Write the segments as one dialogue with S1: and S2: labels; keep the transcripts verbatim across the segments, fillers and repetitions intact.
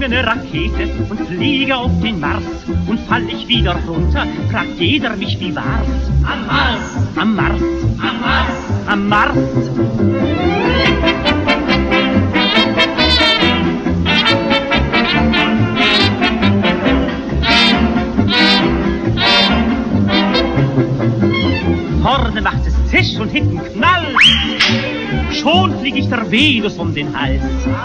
S1: eigene Rakete und fliege auf den Mars. Und fall ich wieder runter, fragt jeder mich, wie war's? Am Mars, am Mars, am Mars, am Mars. Vorne macht es Zisch und hinten Knall. Schon flieg ich der Venus um den Hals.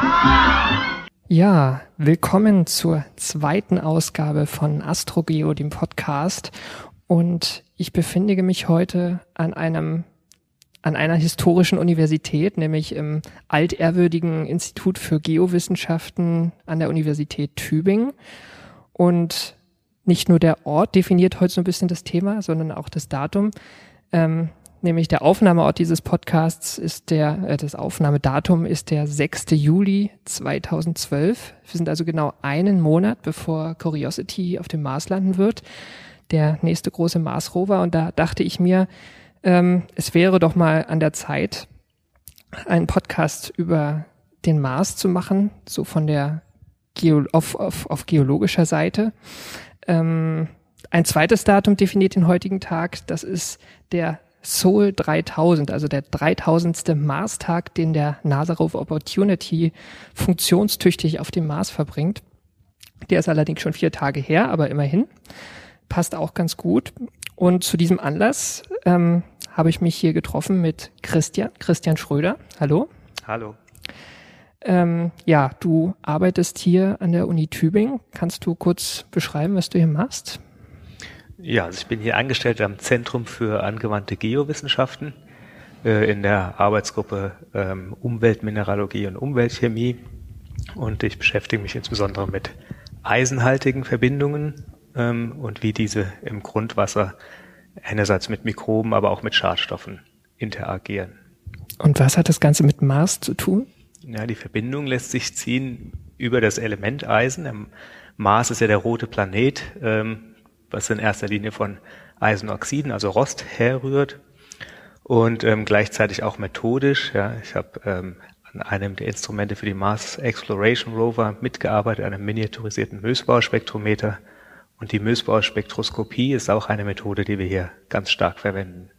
S2: Ja, willkommen zur zweiten Ausgabe von Astrogeo, dem Podcast. Und ich befinde mich heute an einem, an einer historischen Universität, nämlich im altehrwürdigen Institut für Geowissenschaften an der Universität Tübingen. Und nicht nur der Ort definiert heute so ein bisschen das Thema, sondern auch das Datum. Ähm, nämlich der Aufnahmeort dieses Podcasts ist der, äh, das Aufnahmedatum ist der sechster Juli zweitausendzwölf. Wir sind also genau einen Monat, bevor Curiosity auf dem Mars landen wird, der nächste große Mars-Rover. Und da dachte ich mir, ähm, es wäre doch mal an der Zeit, einen Podcast über den Mars zu machen, so von der Geo- auf, auf, auf geologischer Seite. Ähm, Ein zweites Datum definiert den heutigen Tag, das ist der Sol dreitausend, also der dreitausendste Mars-Tag, den der NASA Rover Opportunity funktionstüchtig auf dem Mars verbringt. Der ist allerdings schon vier Tage her, aber immerhin, passt auch ganz gut. Und zu diesem Anlass ähm, habe ich mich hier getroffen mit Christian, Christian Schröder. Hallo.
S3: Hallo.
S2: Ähm, ja, du arbeitest hier an der Uni Tübingen. Kannst du kurz beschreiben, was du hier machst?
S3: Ja, also ich bin hier angestellt am Zentrum für angewandte Geowissenschaften äh, in der Arbeitsgruppe ähm, Umweltmineralogie und Umweltchemie, und ich beschäftige mich insbesondere mit eisenhaltigen Verbindungen ähm, und wie diese im Grundwasser einerseits mit Mikroben, aber auch mit Schadstoffen interagieren.
S2: Und was hat das Ganze mit Mars zu tun?
S3: Ja, die Verbindung lässt sich ziehen über das Element Eisen. Der Mars ist ja der rote Planet, ähm, was in erster Linie von Eisenoxiden, also Rost, herrührt, und ähm, gleichzeitig auch methodisch. Ja, ich habe ähm, an einem der Instrumente für die Mars Exploration Rover mitgearbeitet, einem miniaturisierten Mößbauer-Spektrometer, und die Mößbauer-Spektroskopie ist auch eine Methode, die wir hier ganz stark verwenden.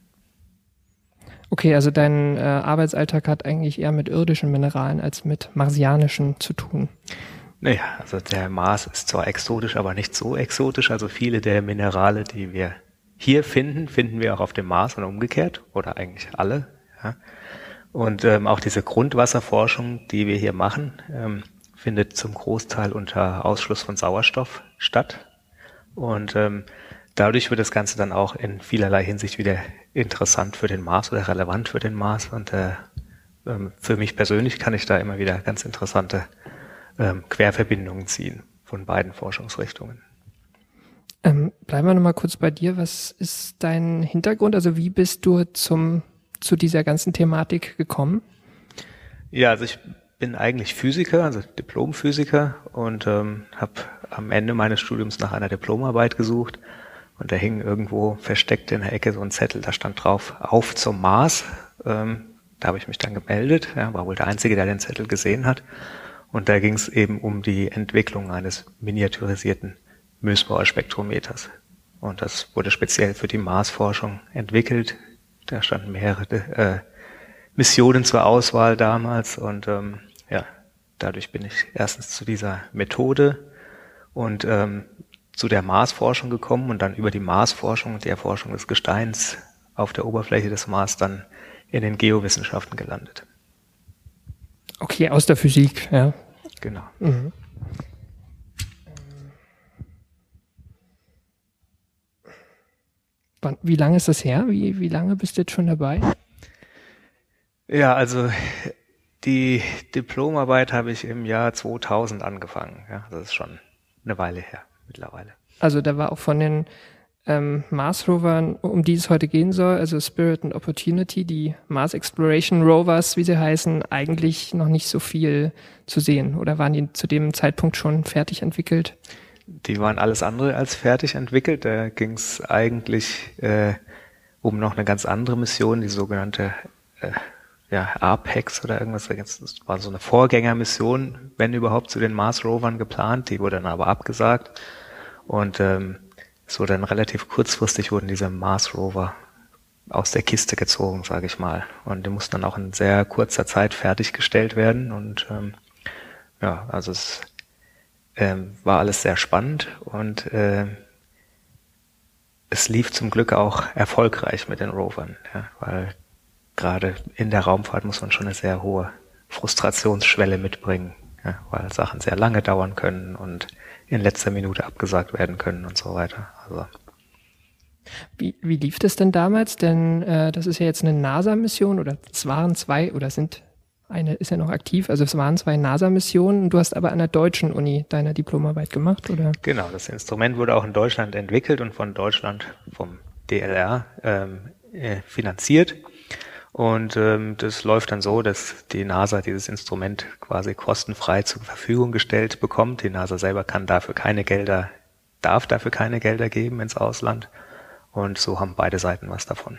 S2: Okay, also dein äh, Arbeitsalltag hat eigentlich eher mit irdischen Mineralen als mit marsianischen zu tun.
S3: Naja, also der Mars ist zwar exotisch, aber nicht so exotisch. Also viele der Minerale, die wir hier finden, finden wir auch auf dem Mars und umgekehrt, oder eigentlich alle. Ja. Und ähm, auch diese Grundwasserforschung, die wir hier machen, ähm, findet zum Großteil unter Ausschluss von Sauerstoff statt. Und ähm, dadurch wird das Ganze dann auch in vielerlei Hinsicht wieder interessant für den Mars oder relevant für den Mars. Und äh, ähm, für mich persönlich kann ich da immer wieder ganz interessante ähm, Querverbindungen ziehen von beiden Forschungsrichtungen.
S2: Ähm, bleiben wir nochmal kurz bei dir. Was ist dein Hintergrund? Also wie bist du zum zu dieser ganzen Thematik gekommen?
S3: Ja, also ich bin eigentlich Physiker, also Diplomphysiker, und ähm, habe am Ende meines Studiums nach einer Diplomarbeit gesucht. Und da hing irgendwo versteckt in der Ecke so ein Zettel, da stand drauf, auf zum Mars. Ähm, da habe ich mich dann gemeldet, ja, war wohl der Einzige, der den Zettel gesehen hat. Und da ging es eben um die Entwicklung eines miniaturisierten Mößbauer-Spektrometers. Und das wurde speziell für die Marsforschung entwickelt. Da standen mehrere äh, Missionen zur Auswahl damals. Und ähm, ja, dadurch bin ich erstens zu dieser Methode und ähm, zu der Marsforschung gekommen und dann über die Marsforschung und die Erforschung des Gesteins auf der Oberfläche des Mars dann in den Geowissenschaften gelandet.
S2: Okay, aus der Physik, ja.
S3: Genau.
S2: Mhm. Wie lange ist das her? Wie, wie lange bist du jetzt schon dabei?
S3: Ja, also die Diplomarbeit habe ich im Jahr zweitausend angefangen. Ja, das ist schon eine Weile her mittlerweile.
S2: Also da war auch von den ähm, Mars-Rovern, um die es heute gehen soll, also Spirit und Opportunity, die Mars Exploration Rovers, wie sie heißen, eigentlich noch nicht so viel zu sehen. Oder waren die zu dem Zeitpunkt schon fertig entwickelt?
S3: Die waren alles andere als fertig entwickelt. Da ging es eigentlich äh, um noch eine ganz andere Mission, die sogenannte äh, ja, Apex oder irgendwas. Das war so eine Vorgängermission, wenn überhaupt, zu den Mars-Rovern geplant. Die wurde dann aber abgesagt. Und ähm, es wurde dann relativ kurzfristig wurden diese Mars-Rover aus der Kiste gezogen, sage ich mal. Und die mussten dann auch in sehr kurzer Zeit fertiggestellt werden. Und ähm, ja, also es ähm, war alles sehr spannend und äh, es lief zum Glück auch erfolgreich mit den Rovern, ja, weil gerade in der Raumfahrt muss man schon eine sehr hohe Frustrationsschwelle mitbringen, ja, weil Sachen sehr lange dauern können und in letzter Minute abgesagt werden können und so weiter. Also
S2: Wie, wie lief das denn damals? Denn äh, das ist ja jetzt eine NASA-Mission oder es waren zwei oder sind eine ist ja noch aktiv, also es waren zwei NASA-Missionen. Du hast aber an der deutschen Uni deine Diplomarbeit gemacht, oder?
S3: Genau, das Instrument wurde auch in Deutschland entwickelt und von Deutschland vom D L R ähm, äh, finanziert. Und ähm, das läuft dann so, dass die NASA dieses Instrument quasi kostenfrei zur Verfügung gestellt bekommt. Die NASA selber kann dafür keine Gelder, darf dafür keine Gelder geben ins Ausland. Und so haben beide Seiten was davon.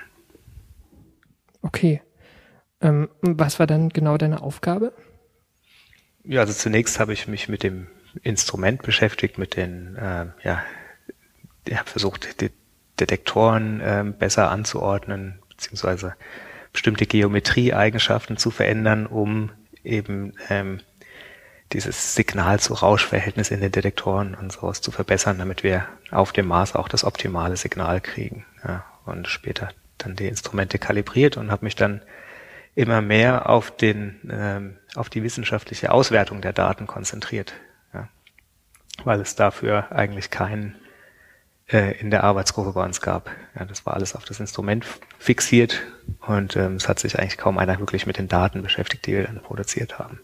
S2: Okay. Ähm, was war dann genau deine Aufgabe?
S3: Ja, also zunächst habe ich mich mit dem Instrument beschäftigt, mit den, äh, ja, ich habe versucht, die Detektoren äh, besser anzuordnen, beziehungsweise bestimmte Geometrieeigenschaften zu verändern, um eben ähm, dieses Signal-zu-Rausch-Verhältnis in den Detektoren und sowas zu verbessern, damit wir auf dem Mars auch das optimale Signal kriegen. Ja, und später dann die Instrumente kalibriert und habe mich dann immer mehr auf den ähm, auf die wissenschaftliche Auswertung der Daten konzentriert, ja, weil es dafür eigentlich keinen äh, in der Arbeitsgruppe bei uns gab. Ja, das war alles auf das Instrument fixiert und ähm, es hat sich eigentlich kaum einer wirklich mit den Daten beschäftigt, die wir dann produziert haben.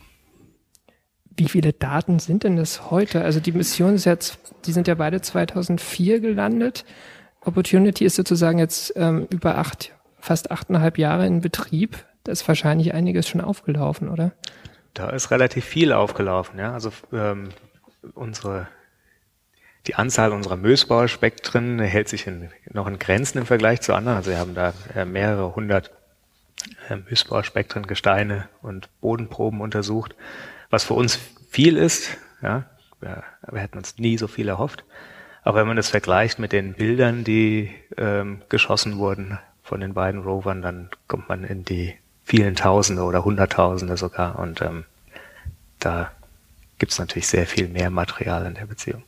S2: Wie viele Daten sind denn das heute? Also die Mission ist jetzt, die sind ja beide zweitausendvier gelandet. Opportunity ist sozusagen jetzt ähm, über acht, fast achteinhalb Jahre in Betrieb. Da ist wahrscheinlich einiges schon aufgelaufen, oder?
S3: Da ist relativ viel aufgelaufen, ja. Also ähm, unsere die Anzahl unserer Mößbauer-Spektren hält sich in, noch in Grenzen im Vergleich zu anderen. Also wir haben da äh, mehrere hundert äh, Mößbauer-Spektren, Gesteine und Bodenproben untersucht, was für uns viel ist, ja. Wir, wir hätten uns nie so viel erhofft. Aber wenn man das vergleicht mit den Bildern, die ähm, geschossen wurden von den beiden Rovern, dann kommt man in die vielen Tausende oder Hunderttausende sogar. Und ähm, da gibt es natürlich sehr viel mehr Material in der Beziehung.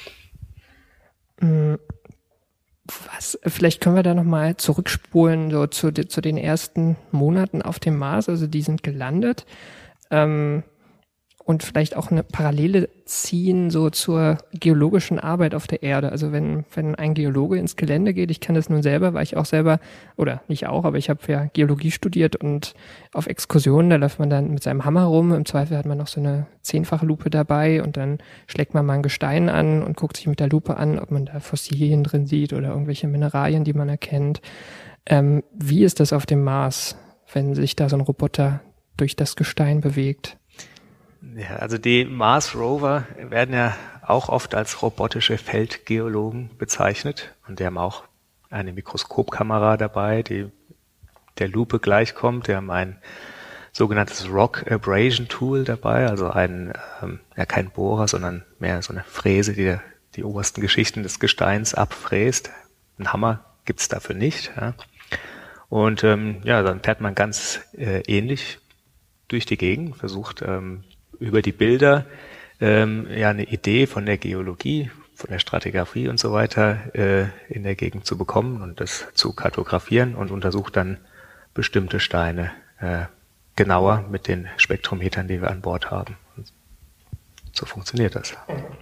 S2: Was, vielleicht können wir da nochmal zurückspulen so zu, zu den ersten Monaten auf dem Mars. Also die sind gelandet. Ähm, Und vielleicht auch eine Parallele ziehen so zur geologischen Arbeit auf der Erde. Also wenn wenn ein Geologe ins Gelände geht, ich kann das nun selber, weil ich auch selber, oder nicht auch, aber ich habe ja Geologie studiert und auf Exkursionen, da läuft man dann mit seinem Hammer rum. Im Zweifel hat man noch so eine zehnfache Lupe dabei und dann schlägt man mal ein Gestein an und guckt sich mit der Lupe an, ob man da Fossilien drin sieht oder irgendwelche Mineralien, die man erkennt. Ähm, wie ist das auf dem Mars, wenn sich da so ein Roboter durch das Gestein bewegt?
S3: Ja, also die Mars Rover werden ja auch oft als robotische Feldgeologen bezeichnet und die haben auch eine Mikroskopkamera dabei, die der Lupe gleichkommt. Die haben ein sogenanntes Rock Abrasion Tool dabei, also ein, ähm, ja kein Bohrer, sondern mehr so eine Fräse, die die obersten Geschichten des Gesteins abfräst. Ein Hammer gibt's dafür nicht. Ja. Und ähm, ja, dann fährt man ganz äh, ähnlich durch die Gegend, versucht ähm, über die Bilder ähm, ja eine Idee von der Geologie, von der Stratigraphie und so weiter äh, in der Gegend zu bekommen und das zu kartografieren und untersucht dann bestimmte Steine äh, genauer mit den Spektrometern, die wir an Bord haben. Und so funktioniert das.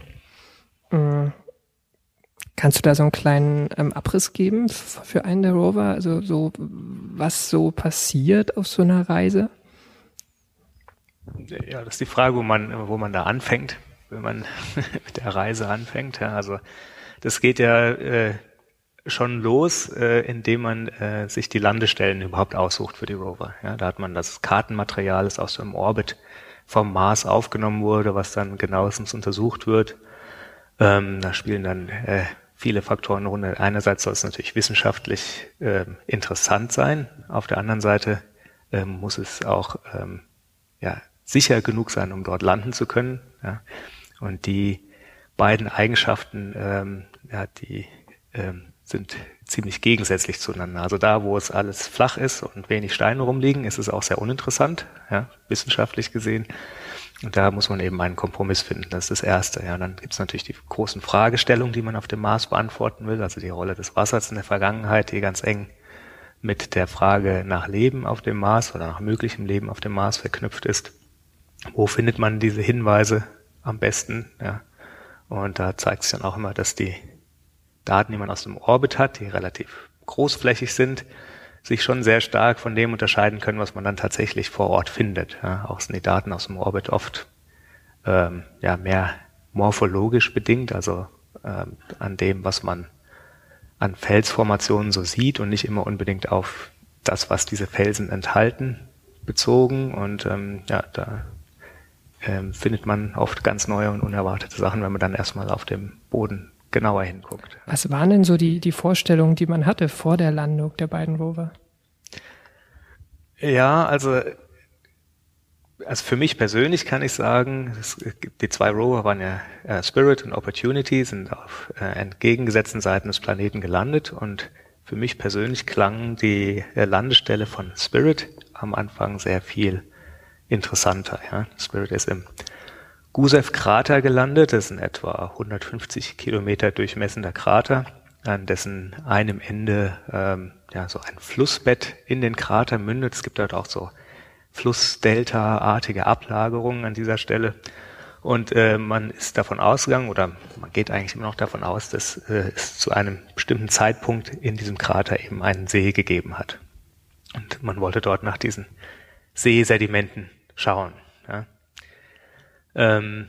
S2: Kannst du da so einen kleinen ähm, Abriss geben für einen der Rover? Also so, was so passiert auf so einer Reise?
S3: Ja, das ist die Frage, wo man, wo man da anfängt, wenn man mit der Reise anfängt. Ja, also das geht ja äh, schon los, äh, indem man äh, sich die Landestellen überhaupt aussucht für die Rover. Ja, da hat man das Kartenmaterial, das aus dem Orbit vom Mars aufgenommen wurde, was dann genauestens untersucht wird. Ähm, da spielen dann äh, viele Faktoren eine Rolle. Einerseits soll es natürlich wissenschaftlich äh, interessant sein, auf der anderen Seite ähm, muss es auch ähm, ja, sicher genug sein, um dort landen zu können. Ja. Und die beiden Eigenschaften, ähm, ja, die ähm, sind ziemlich gegensätzlich zueinander. Also da, wo es alles flach ist und wenig Steine rumliegen, ist es auch sehr uninteressant, ja, wissenschaftlich gesehen. Und da muss man eben einen Kompromiss finden. Das ist das Erste. Ja, und dann gibt es natürlich die großen Fragestellungen, die man auf dem Mars beantworten will. Also die Rolle des Wassers in der Vergangenheit, die ganz eng mit der Frage nach Leben auf dem Mars oder nach möglichem Leben auf dem Mars verknüpft ist. Wo findet man diese Hinweise am besten? Ja, und da zeigt sich dann auch immer, dass die Daten, die man aus dem Orbit hat, die relativ großflächig sind, sich schon sehr stark von dem unterscheiden können, was man dann tatsächlich vor Ort findet. Ja, auch sind die Daten aus dem Orbit oft ähm, ja mehr morphologisch bedingt, also ähm, an dem, was man an Felsformationen so sieht und nicht immer unbedingt auf das, was diese Felsen enthalten, bezogen. Und ähm, ja, da ähm, findet man oft ganz neue und unerwartete Sachen, wenn man dann erstmal auf dem Boden genauer hinguckt.
S2: Was waren denn so die, die Vorstellungen, die man hatte vor der Landung der beiden Rover?
S3: Ja, also, also für mich persönlich kann ich sagen, es gibt, die zwei Rover waren ja äh, Spirit und Opportunity, sind auf äh, entgegengesetzten Seiten des Planeten gelandet, und für mich persönlich klang die äh, Landestelle von Spirit am Anfang sehr viel interessanter. Ja. Spirit ist im Gusev-Krater gelandet. Das ist ein etwa hundertfünfzig Kilometer durchmessender Krater, an dessen einem Ende ähm, ja so ein Flussbett in den Krater mündet. Es gibt dort auch so Flussdelta-artige Ablagerungen an dieser Stelle. Und äh, man ist davon ausgegangen, oder man geht eigentlich immer noch davon aus, dass äh, es zu einem bestimmten Zeitpunkt in diesem Krater eben einen See gegeben hat. Und man wollte dort nach diesen Seesedimenten schauen. Ja. Ähm,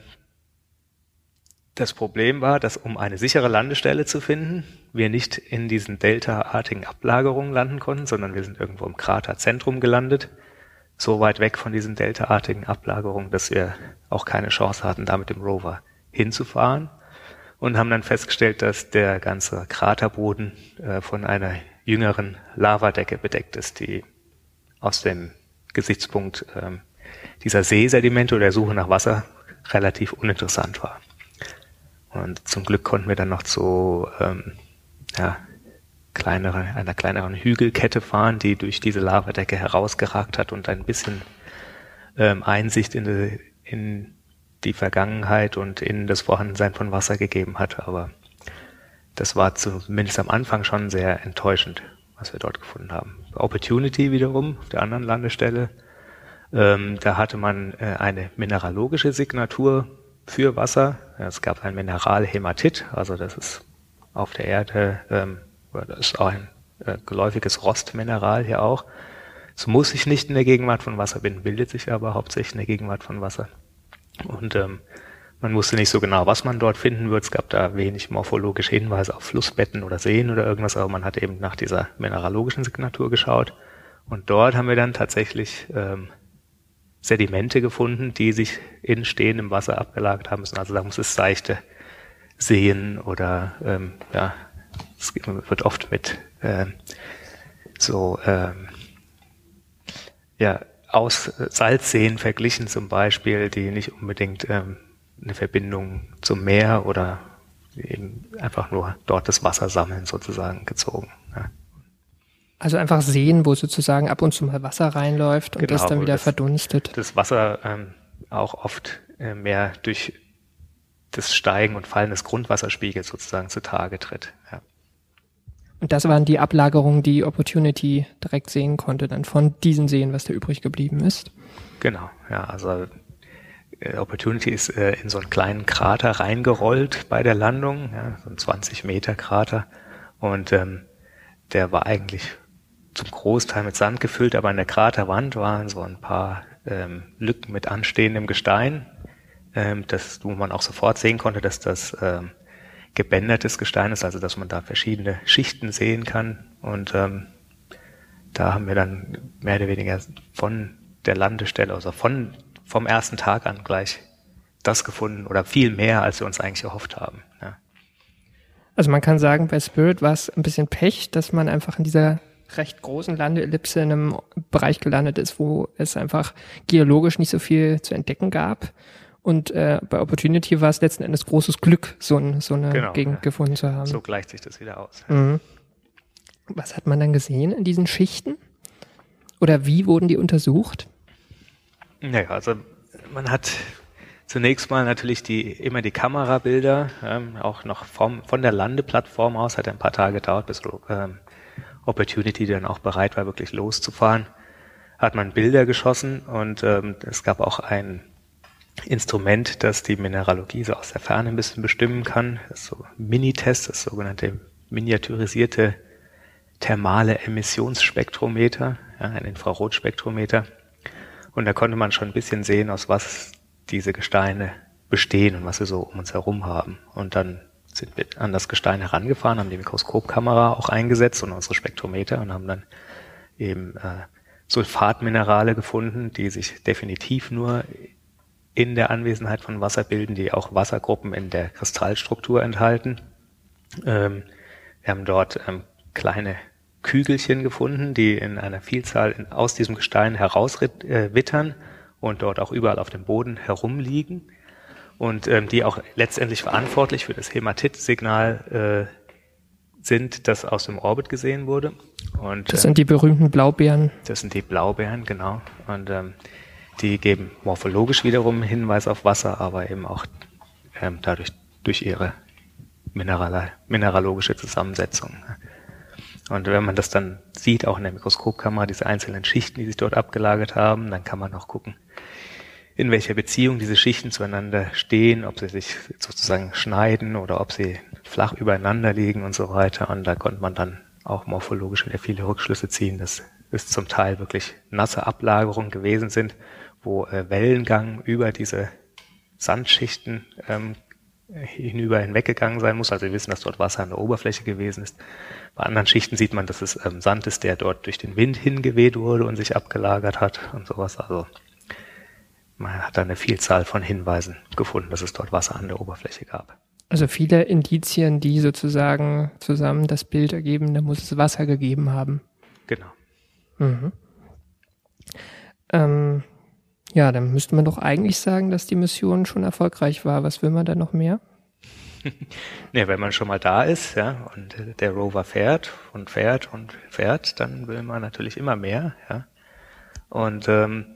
S3: das Problem war, dass, um eine sichere Landestelle zu finden, wir nicht in diesen delta-artigen Ablagerungen landen konnten, sondern wir sind irgendwo im Kraterzentrum gelandet, so weit weg von diesen delta-artigen Ablagerungen, dass wir auch keine Chance hatten, da mit dem Rover hinzufahren, und haben dann festgestellt, dass der ganze Kraterboden äh, von einer jüngeren Lavadecke bedeckt ist, die aus dem Gesichtspunkt ähm, dieser Seesedimente oder der Suche nach Wasser relativ uninteressant war. Und zum Glück konnten wir dann noch zu ähm, ja, kleinere, einer kleineren Hügelkette fahren, die durch diese Lavadecke herausgeragt hat und ein bisschen ähm, Einsicht in die, in die Vergangenheit und in das Vorhandensein von Wasser gegeben hat. Aber das war zumindest am Anfang schon sehr enttäuschend, was wir dort gefunden haben. Opportunity wiederum, auf der anderen Landestelle, ähm, da hatte man äh, eine mineralogische Signatur für Wasser. Ja, es gab ein Mineral Hämatit, also das ist auf der Erde, ähm, das ist auch ein äh, geläufiges Rostmineral hier auch. Es muss sich nicht in der Gegenwart von Wasser binden, bildet sich aber hauptsächlich in der Gegenwart von Wasser. Und ähm, man wusste nicht so genau, was man dort finden wird. Es gab da wenig morphologische Hinweise auf Flussbetten oder Seen oder irgendwas, aber man hat eben nach dieser mineralogischen Signatur geschaut. Und dort haben wir dann tatsächlich ähm, Sedimente gefunden, die sich in stehendem Wasser abgelagert haben müssen. Also da muss es seichte Seen oder ähm, ja, es wird oft mit ähm, so ähm, ja aus Salzseen verglichen zum Beispiel, die nicht unbedingt ähm, eine Verbindung zum Meer oder eben einfach nur dort das Wasser sammeln sozusagen gezogen. Ja.
S2: Also einfach Seen, wo sozusagen ab und zu mal Wasser reinläuft und
S3: Genau,
S2: das dann wieder
S3: das,
S2: verdunstet.
S3: Das Wasser ähm, auch oft äh, mehr durch das Steigen und Fallen des Grundwasserspiegels sozusagen zutage tritt. Ja.
S2: Und das waren die Ablagerungen, die Opportunity direkt sehen konnte, dann von diesen Seen, was da übrig geblieben ist.
S3: Genau, ja, also äh, Opportunity ist äh, in so einen kleinen Krater reingerollt bei der Landung, ja, so ein zwanzig Meter Krater, und ähm, der war eigentlich zum Großteil mit Sand gefüllt, aber an der Kraterwand waren so ein paar ähm, Lücken mit anstehendem Gestein, ähm, das, wo man auch sofort sehen konnte, dass das ähm, gebändertes Gestein ist, also dass man da verschiedene Schichten sehen kann. Und ähm, da haben wir dann mehr oder weniger von der Landestelle, also von vom ersten Tag an gleich das gefunden oder viel mehr, als wir uns eigentlich erhofft haben. Ja.
S2: Also man kann sagen, bei Spirit war es ein bisschen Pech, dass man einfach in dieser recht großen Landeellipse in einem Bereich gelandet ist, wo es einfach geologisch nicht so viel zu entdecken gab. Und äh, bei Opportunity war es letzten Endes großes Glück, so, ein, so eine
S3: genau,
S2: Gegend
S3: ja.
S2: gefunden zu haben.
S3: So gleicht sich das wieder aus.
S2: Mhm. Was hat man dann gesehen in diesen Schichten? Oder wie wurden die untersucht?
S3: Naja, also man hat zunächst mal natürlich die immer die Kamerabilder, ähm, auch noch vom, von der Landeplattform aus, hat ein paar Tage gedauert, bis ähm, Opportunity dann auch bereit war, wirklich loszufahren, hat man Bilder geschossen und ähm, es gab auch ein Instrument, das die Mineralogie so aus der Ferne ein bisschen bestimmen kann. Das ist so ein Minitest, das sogenannte miniaturisierte thermale Emissionsspektrometer, ja, ein Infrarotspektrometer. Und da konnte man schon ein bisschen sehen, aus was diese Gesteine bestehen und was sie so um uns herum haben. Und dann sind wir an das Gestein herangefahren, haben die Mikroskopkamera auch eingesetzt und unsere Spektrometer und haben dann eben äh, Sulfatminerale gefunden, die sich definitiv nur in der Anwesenheit von Wasser bilden, die auch Wassergruppen in der Kristallstruktur enthalten. Ähm, wir haben dort ähm, kleine Kügelchen gefunden, die in einer Vielzahl in, aus diesem Gestein herauswittern äh, und dort auch überall auf dem Boden herumliegen und ähm, die auch letztendlich verantwortlich für das Hämatit-Signal äh, sind, das aus dem Orbit gesehen wurde. Und,
S2: das sind die berühmten Blaubeeren.
S3: Das sind die Blaubeeren, genau. Und ähm, die geben morphologisch wiederum Hinweis auf Wasser, aber eben auch ähm, dadurch durch ihre mineral mineralogische Zusammensetzung. Und wenn man das dann sieht, auch in der Mikroskopkamera, diese einzelnen Schichten, die sich dort abgelagert haben, dann kann man auch gucken, in welcher Beziehung diese Schichten zueinander stehen, ob sie sich sozusagen schneiden oder ob sie flach übereinander liegen und so weiter. Und da konnte man dann auch morphologisch wieder viele Rückschlüsse ziehen, dass es zum Teil wirklich nasse Ablagerungen gewesen sind, wo äh, Wellengang über diese Sandschichten ähm, hinüber hinweggegangen sein muss. Also wir wissen, dass dort Wasser an der Oberfläche gewesen ist. Bei anderen Schichten sieht man, dass es ähm, Sand ist, der dort durch den Wind hingeweht wurde und sich abgelagert hat und sowas. Also man hat da eine Vielzahl von Hinweisen gefunden, dass es dort Wasser an der Oberfläche gab.
S2: Also viele Indizien, die sozusagen zusammen das Bild ergeben, da muss es Wasser gegeben haben.
S3: Genau.
S2: Mhm. Ähm, ja, dann müsste man doch eigentlich sagen, dass die Mission schon erfolgreich war. Was will man da noch mehr?
S3: Ja, wenn man schon mal da ist, ja, und der Rover fährt und fährt und fährt, dann will man natürlich immer mehr, ja. Und ähm,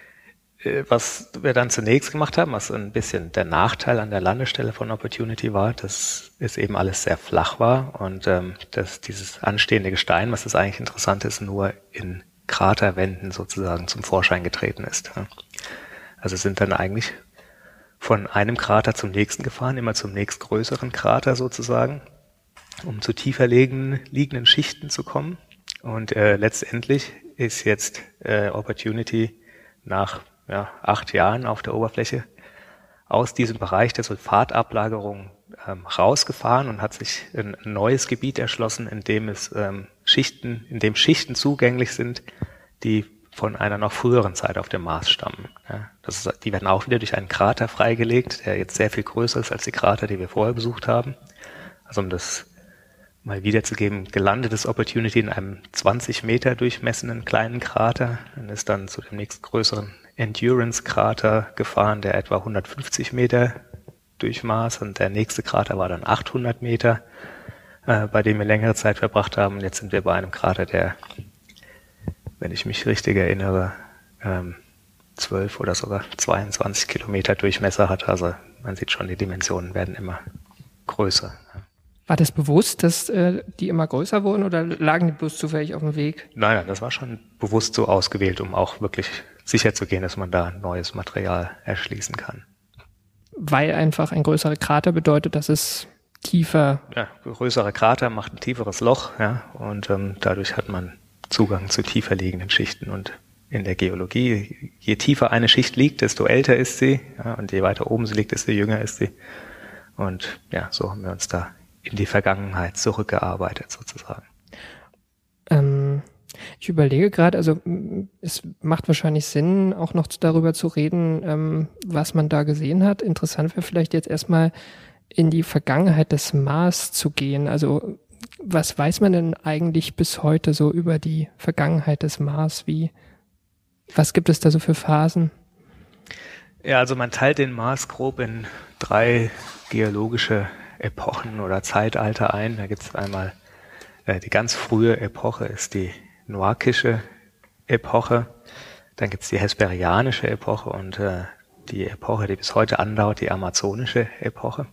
S3: was wir dann zunächst gemacht haben, was ein bisschen der Nachteil an der Landestelle von Opportunity war, dass es eben alles sehr flach war und ähm, dass dieses anstehende Gestein, was das eigentlich interessant ist, nur in Kraterwänden sozusagen zum Vorschein getreten ist. Ja. Also sind dann eigentlich von einem Krater zum nächsten gefahren, immer zum nächstgrößeren Krater sozusagen, um zu tiefer liegenden, liegenden Schichten zu kommen. Und äh, letztendlich ist jetzt äh, Opportunity nach ja, acht Jahren auf der Oberfläche aus diesem Bereich der Sulfatablagerung ähm, rausgefahren und hat sich ein neues Gebiet erschlossen, in dem es ähm, Schichten, in dem Schichten zugänglich sind, die von einer noch früheren Zeit auf dem Mars stammen. Ja, das ist, die werden auch wieder durch einen Krater freigelegt, der jetzt sehr viel größer ist als die Krater, die wir vorher besucht haben. Also um das mal wiederzugeben, gelandet ist Opportunity in einem zwanzig Meter durchmessenden kleinen Krater und ist dann zu dem nächstgrößeren Endurance-Krater gefahren, der etwa hundertfünfzig Meter durchmaß, und der nächste Krater war dann achthundert Meter, äh, bei dem wir längere Zeit verbracht haben. Jetzt sind wir bei einem Krater, der, wenn ich mich richtig erinnere, ähm, zwölf oder sogar zweiundzwanzig Kilometer Durchmesser hat. Also man sieht schon, die Dimensionen werden immer größer. Ja.
S2: War das bewusst, dass äh, die immer größer wurden, oder lagen die bloß zufällig auf dem Weg?
S3: Nein, nein, das war schon bewusst so ausgewählt, um auch wirklich sicher zu gehen, dass man da neues Material erschließen kann.
S2: Weil einfach ein größerer Krater bedeutet, dass es tiefer...
S3: Ja, größerer Krater macht ein tieferes Loch, ja, und ähm, dadurch hat man Zugang zu tiefer liegenden Schichten. Und in der Geologie, je tiefer eine Schicht liegt, desto älter ist sie, ja, und je weiter oben sie liegt, desto jünger ist sie. Und ja, so haben wir uns da in die Vergangenheit zurückgearbeitet sozusagen.
S2: Ähm, ich überlege gerade, also es macht wahrscheinlich Sinn, auch noch darüber zu reden, ähm, was man da gesehen hat. Interessant wäre vielleicht jetzt erstmal in die Vergangenheit des Mars zu gehen. Also was weiß man denn eigentlich bis heute so über die Vergangenheit des Mars? Wie, was gibt es da so für Phasen?
S3: Ja, also man teilt den Mars grob in drei geologische Epochen oder Zeitalter ein. Da gibt es einmal äh, die ganz frühe Epoche, ist die Noakische Epoche. Dann gibt es die Hesperianische Epoche und äh, die Epoche, die bis heute andauert, die Amazonische Epoche.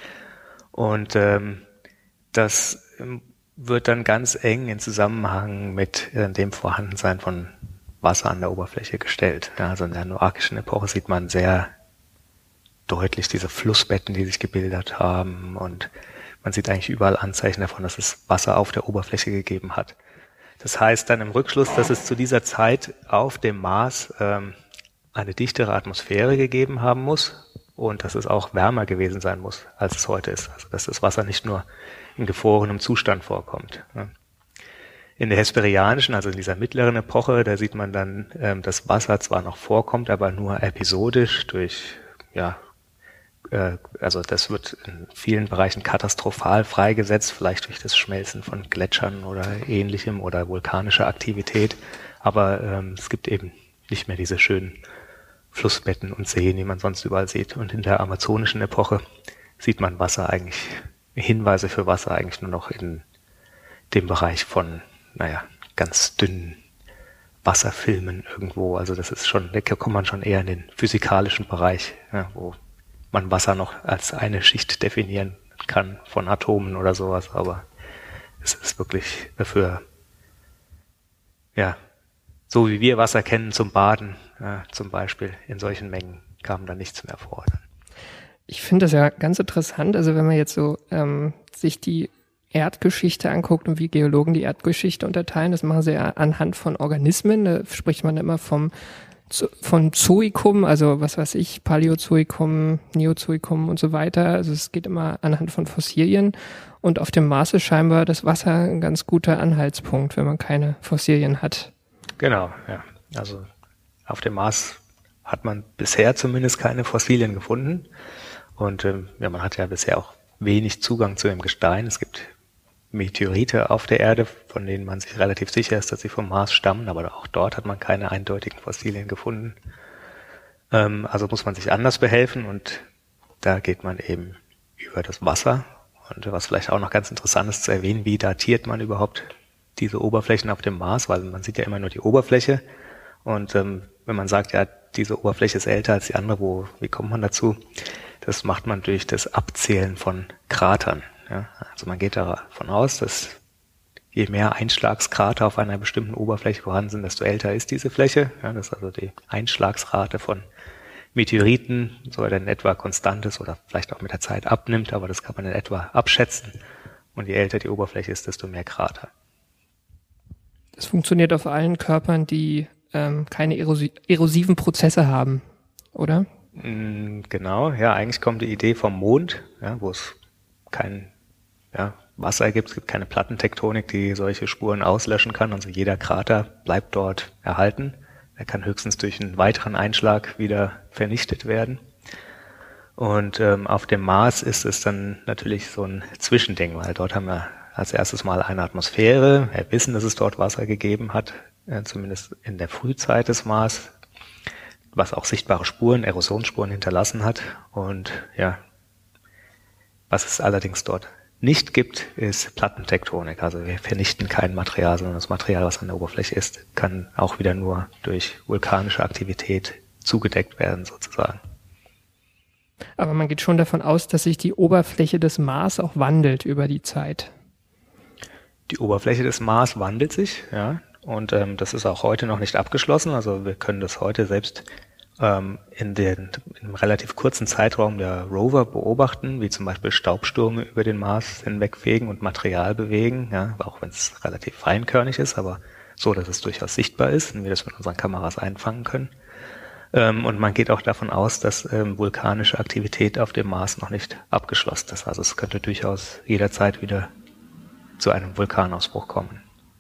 S3: Und ähm, das wird dann ganz eng in Zusammenhang mit äh, dem Vorhandensein von Wasser an der Oberfläche gestellt. Ja, also in der Noakischen Epoche sieht man sehr deutlich diese Flussbetten, die sich gebildet haben, und man sieht eigentlich überall Anzeichen davon, dass es Wasser auf der Oberfläche gegeben hat. Das heißt dann im Rückschluss, dass es zu dieser Zeit auf dem Mars ähm, eine dichtere Atmosphäre gegeben haben muss und dass es auch wärmer gewesen sein muss, als es heute ist. Also dass das Wasser nicht nur in gefrorenem Zustand vorkommt. Ja. In der Hesperianischen, also in dieser mittleren Epoche, da sieht man dann, ähm, dass Wasser zwar noch vorkommt, aber nur episodisch durch, ja, äh, also das wird in vielen Bereichen katastrophal freigesetzt, vielleicht durch das Schmelzen von Gletschern oder ähnlichem oder vulkanischer Aktivität. Aber ähm, es gibt eben nicht mehr diese schönen Flussbetten und Seen, die man sonst überall sieht. Und in der Amazonischen Epoche sieht man Wasser eigentlich, Hinweise für Wasser eigentlich nur noch in dem Bereich von, naja, ganz dünnen Wasserfilmen irgendwo. Also das ist schon, da kommt man schon eher in den physikalischen Bereich, ja, wo man Wasser noch als eine Schicht definieren kann von Atomen oder sowas. Aber es ist wirklich dafür, ja, so wie wir Wasser kennen zum Baden, ja, zum Beispiel, in solchen Mengen kam da nichts mehr vor.
S2: Ich finde das ja ganz interessant, also wenn man jetzt so ähm, sich die Erdgeschichte anguckt und wie Geologen die Erdgeschichte unterteilen, das machen sie ja anhand von Organismen, da spricht man immer vom von Zoikum, also was weiß ich, Paläozoikum, Neozoikum und so weiter, also es geht immer anhand von Fossilien, und auf dem Mars ist scheinbar das Wasser ein ganz guter Anhaltspunkt, wenn man keine Fossilien hat.
S3: Genau, ja, also auf dem Mars hat man bisher zumindest keine Fossilien gefunden. Und ähm, ja, man hat ja bisher auch wenig Zugang zu dem Gestein. Es gibt Meteorite auf der Erde, von denen man sich relativ sicher ist, dass sie vom Mars stammen, aber auch dort hat man keine eindeutigen Fossilien gefunden. Ähm, also muss man sich anders behelfen, und da geht man eben über das Wasser. Und was vielleicht auch noch ganz interessant ist zu erwähnen, wie datiert man überhaupt diese Oberflächen auf dem Mars, weil man sieht ja immer nur die Oberfläche. Und ähm, wenn man sagt, ja, diese Oberfläche ist älter als die andere, wo, wie kommt man dazu? Das macht man durch das Abzählen von Kratern. Ja? Also man geht davon aus, dass je mehr Einschlagskrater auf einer bestimmten Oberfläche vorhanden sind, desto älter ist diese Fläche. Ja, das ist also die Einschlagsrate von Meteoriten, so er in etwa konstant ist oder vielleicht auch mit der Zeit abnimmt, aber das kann man in etwa abschätzen. Und je älter die Oberfläche ist, desto mehr Krater.
S2: Das funktioniert auf allen Körpern, die ähm, keine erosi- erosiven Prozesse haben, oder?
S3: Genau, ja, eigentlich kommt die Idee vom Mond, ja, wo es kein ja, Wasser gibt, es gibt keine Plattentektonik, die solche Spuren auslöschen kann, also jeder Krater bleibt dort erhalten. Er kann höchstens durch einen weiteren Einschlag wieder vernichtet werden. Und ähm, auf dem Mars ist es dann natürlich so ein Zwischending, weil dort haben wir als erstes mal eine Atmosphäre. Wir wissen, dass es dort Wasser gegeben hat, äh, zumindest in der Frühzeit des Mars, was auch sichtbare Spuren, Erosionsspuren hinterlassen hat. Und ja, was es allerdings dort nicht gibt, ist Plattentektonik. Also wir vernichten kein Material, sondern das Material, was an der Oberfläche ist, kann auch wieder nur durch vulkanische Aktivität zugedeckt werden, sozusagen.
S2: Aber man geht schon davon aus, dass sich die Oberfläche des Mars auch wandelt über die Zeit.
S3: Die Oberfläche des Mars wandelt sich, ja. Und ähm, das ist auch heute noch nicht abgeschlossen. Also wir können das heute selbst ähm, in, den, in einem relativ kurzen Zeitraum der Rover beobachten, wie zum Beispiel Staubstürme über den Mars hinwegfegen und Material bewegen, ja, auch wenn es relativ feinkörnig ist, aber so, dass es durchaus sichtbar ist und wir das mit unseren Kameras einfangen können. Ähm, und man geht auch davon aus, dass ähm, vulkanische Aktivität auf dem Mars noch nicht abgeschlossen ist. Also es könnte durchaus jederzeit wieder zu einem Vulkanausbruch kommen.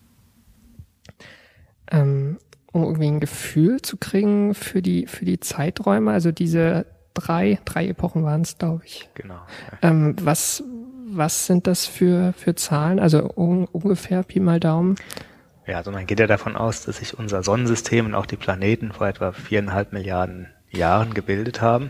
S2: Ähm, um irgendwie ein Gefühl zu kriegen für die für die Zeiträume, also diese drei drei Epochen waren es, glaube ich.
S3: Genau. Ja.
S2: Ähm, was was sind das für, für Zahlen? Also un, ungefähr Pi mal Daumen?
S3: Ja, also man geht ja davon aus, dass sich unser Sonnensystem und auch die Planeten vor etwa viereinhalb Milliarden Jahren gebildet haben.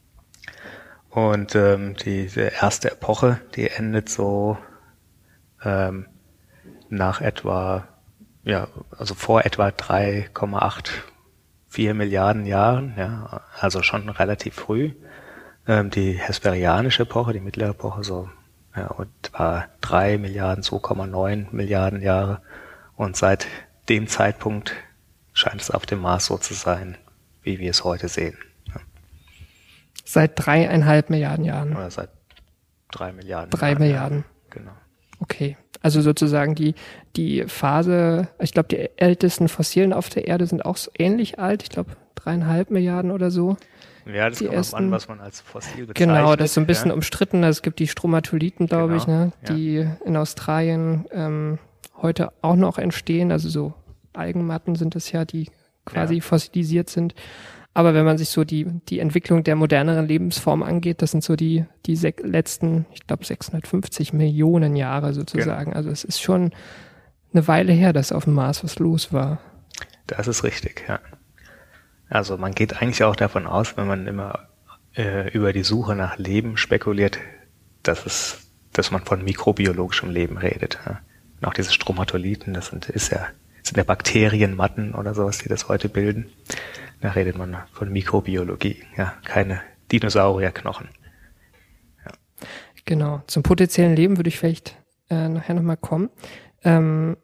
S3: Und ähm, diese erste Epoche, die endet so ähm, nach etwa, ja, also vor etwa drei Komma vierundachtzig Milliarden Jahren, ja, also schon relativ früh. Ähm, die Hesperianische Epoche, die mittlere Epoche, so ja, etwa drei Milliarden, zwei Komma neun Milliarden Jahre. Und seit dem Zeitpunkt scheint es auf dem Mars so zu sein, wie wir es heute sehen. Ja.
S2: Seit dreieinhalb Milliarden Jahren.
S3: Oder seit drei Milliarden.
S2: Drei
S3: Jahren,
S2: Milliarden.
S3: Ja, genau.
S2: Okay. Also sozusagen die, die Phase, ich glaube, die ältesten Fossilen auf der Erde sind auch so ähnlich alt. Ich glaube, dreieinhalb Milliarden oder so.
S3: Ja, das
S2: die
S3: kommt
S2: ersten,
S3: an, was man als Fossil bezeichnet.
S2: Genau, das ist so ein bisschen
S3: ja.
S2: umstritten. Es gibt die Stromatolithen, glaube
S3: Genau,
S2: ich, ne,
S3: ja.
S2: die in Australien ähm, heute auch noch entstehen. Also so Algenmatten sind es ja, die quasi
S3: Ja.
S2: fossilisiert sind. Aber wenn man sich so die die Entwicklung der moderneren Lebensform angeht, das sind so die die sech, letzten, ich glaube, sechshundertfünfzig Millionen Jahre sozusagen.
S3: Genau.
S2: Also es ist schon eine Weile her, dass auf dem Mars was los war.
S3: Das ist richtig, ja. Also man geht eigentlich auch davon aus, wenn man immer äh, über die Suche nach Leben spekuliert, dass es, dass man von mikrobiologischem Leben redet. Ja. Und auch diese Stromatolithen, das sind, ist ja, sind ja Bakterienmatten oder sowas, die das heute bilden. Da redet man von Mikrobiologie, ja, keine Dinosaurierknochen. Ja.
S2: Genau. Zum potenziellen Leben würde ich vielleicht äh, nachher nochmal kommen. Ähm,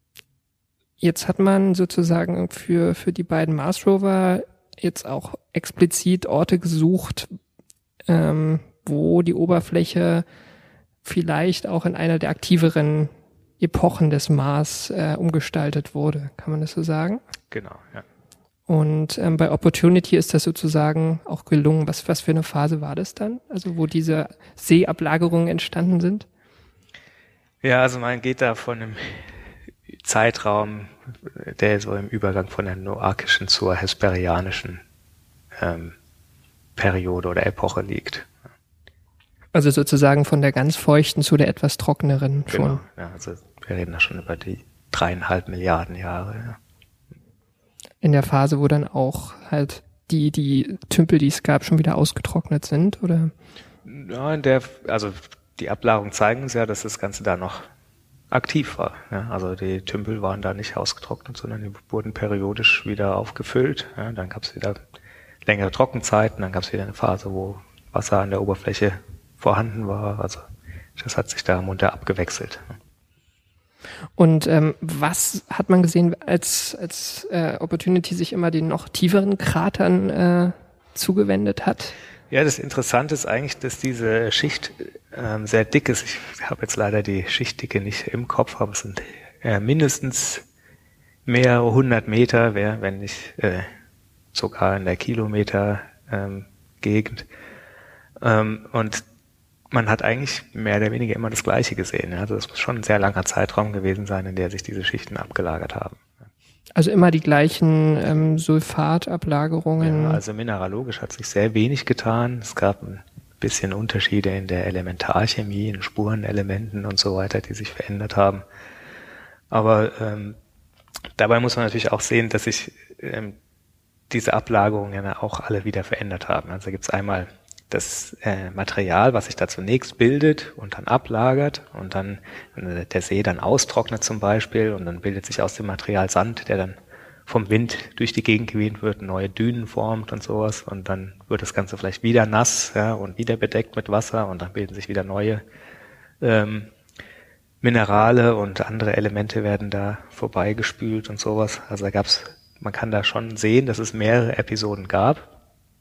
S2: jetzt hat man sozusagen für, für die beiden Mars Rover jetzt auch explizit Orte gesucht, ähm, wo die Oberfläche vielleicht auch in einer der aktiveren Epochen des Mars äh, umgestaltet wurde. Kann man das so sagen?
S3: Genau, ja.
S2: Und ähm, bei Opportunity ist das sozusagen auch gelungen. Was, was für eine Phase war das dann? Also wo diese Seeablagerungen entstanden sind?
S3: Ja, also man geht da von einem Zeitraum, der so im Übergang von der noakischen zur hesperianischen ähm, Periode oder Epoche liegt.
S2: Also sozusagen von der ganz feuchten zu der etwas trockeneren schon.
S3: Genau, ja, also wir reden da schon über die dreieinhalb Milliarden Jahre. Ja.
S2: In der Phase, wo dann auch halt die, die Tümpel, die es gab, schon wieder ausgetrocknet sind, oder?
S3: Ja, in der, also die Ablagerungen zeigen uns ja, dass das Ganze da noch aktiv war. Ja. Also die Tümpel waren da nicht ausgetrocknet, sondern die wurden periodisch wieder aufgefüllt. Ja. Dann gab es wieder längere Trockenzeiten, dann gab es wieder eine Phase, wo Wasser an der Oberfläche vorhanden war. Also das hat sich da munter abgewechselt.
S2: Und ähm, was hat man gesehen, als als äh, Opportunity sich immer den noch tieferen Kratern äh, zugewendet hat?
S3: Ja, das Interessante ist eigentlich, dass diese Schicht ähm, sehr dick ist. Ich habe jetzt leider die Schichtdicke nicht im Kopf, aber es sind äh, mindestens mehrere hundert Meter, wenn nicht äh, sogar in der Kilometer ähm, Gegend. Ähm, und man hat eigentlich mehr oder weniger immer das Gleiche gesehen. Also es muss schon ein sehr langer Zeitraum gewesen sein, in der sich diese Schichten abgelagert haben.
S2: Also immer die gleichen ähm, Sulfatablagerungen?
S3: Ja, also mineralogisch hat sich sehr wenig getan. Es gab ein bisschen Unterschiede in der Elementarchemie, in Spurenelementen und so weiter, die sich verändert haben. Aber ähm, dabei muss man natürlich auch sehen, dass sich ähm, diese Ablagerungen ja auch alle wieder verändert haben. Also gibt es einmal das äh, Material, was sich da zunächst bildet und dann ablagert und dann äh, der See dann austrocknet zum Beispiel und dann bildet sich aus dem Material Sand, der dann vom Wind durch die Gegend geweht wird, neue Dünen formt und sowas und dann wird das Ganze vielleicht wieder nass, ja, und wieder bedeckt mit Wasser und dann bilden sich wieder neue ähm, Minerale und andere Elemente werden da vorbeigespült und sowas. Also da gab's, man kann da schon sehen, dass es mehrere Episoden gab.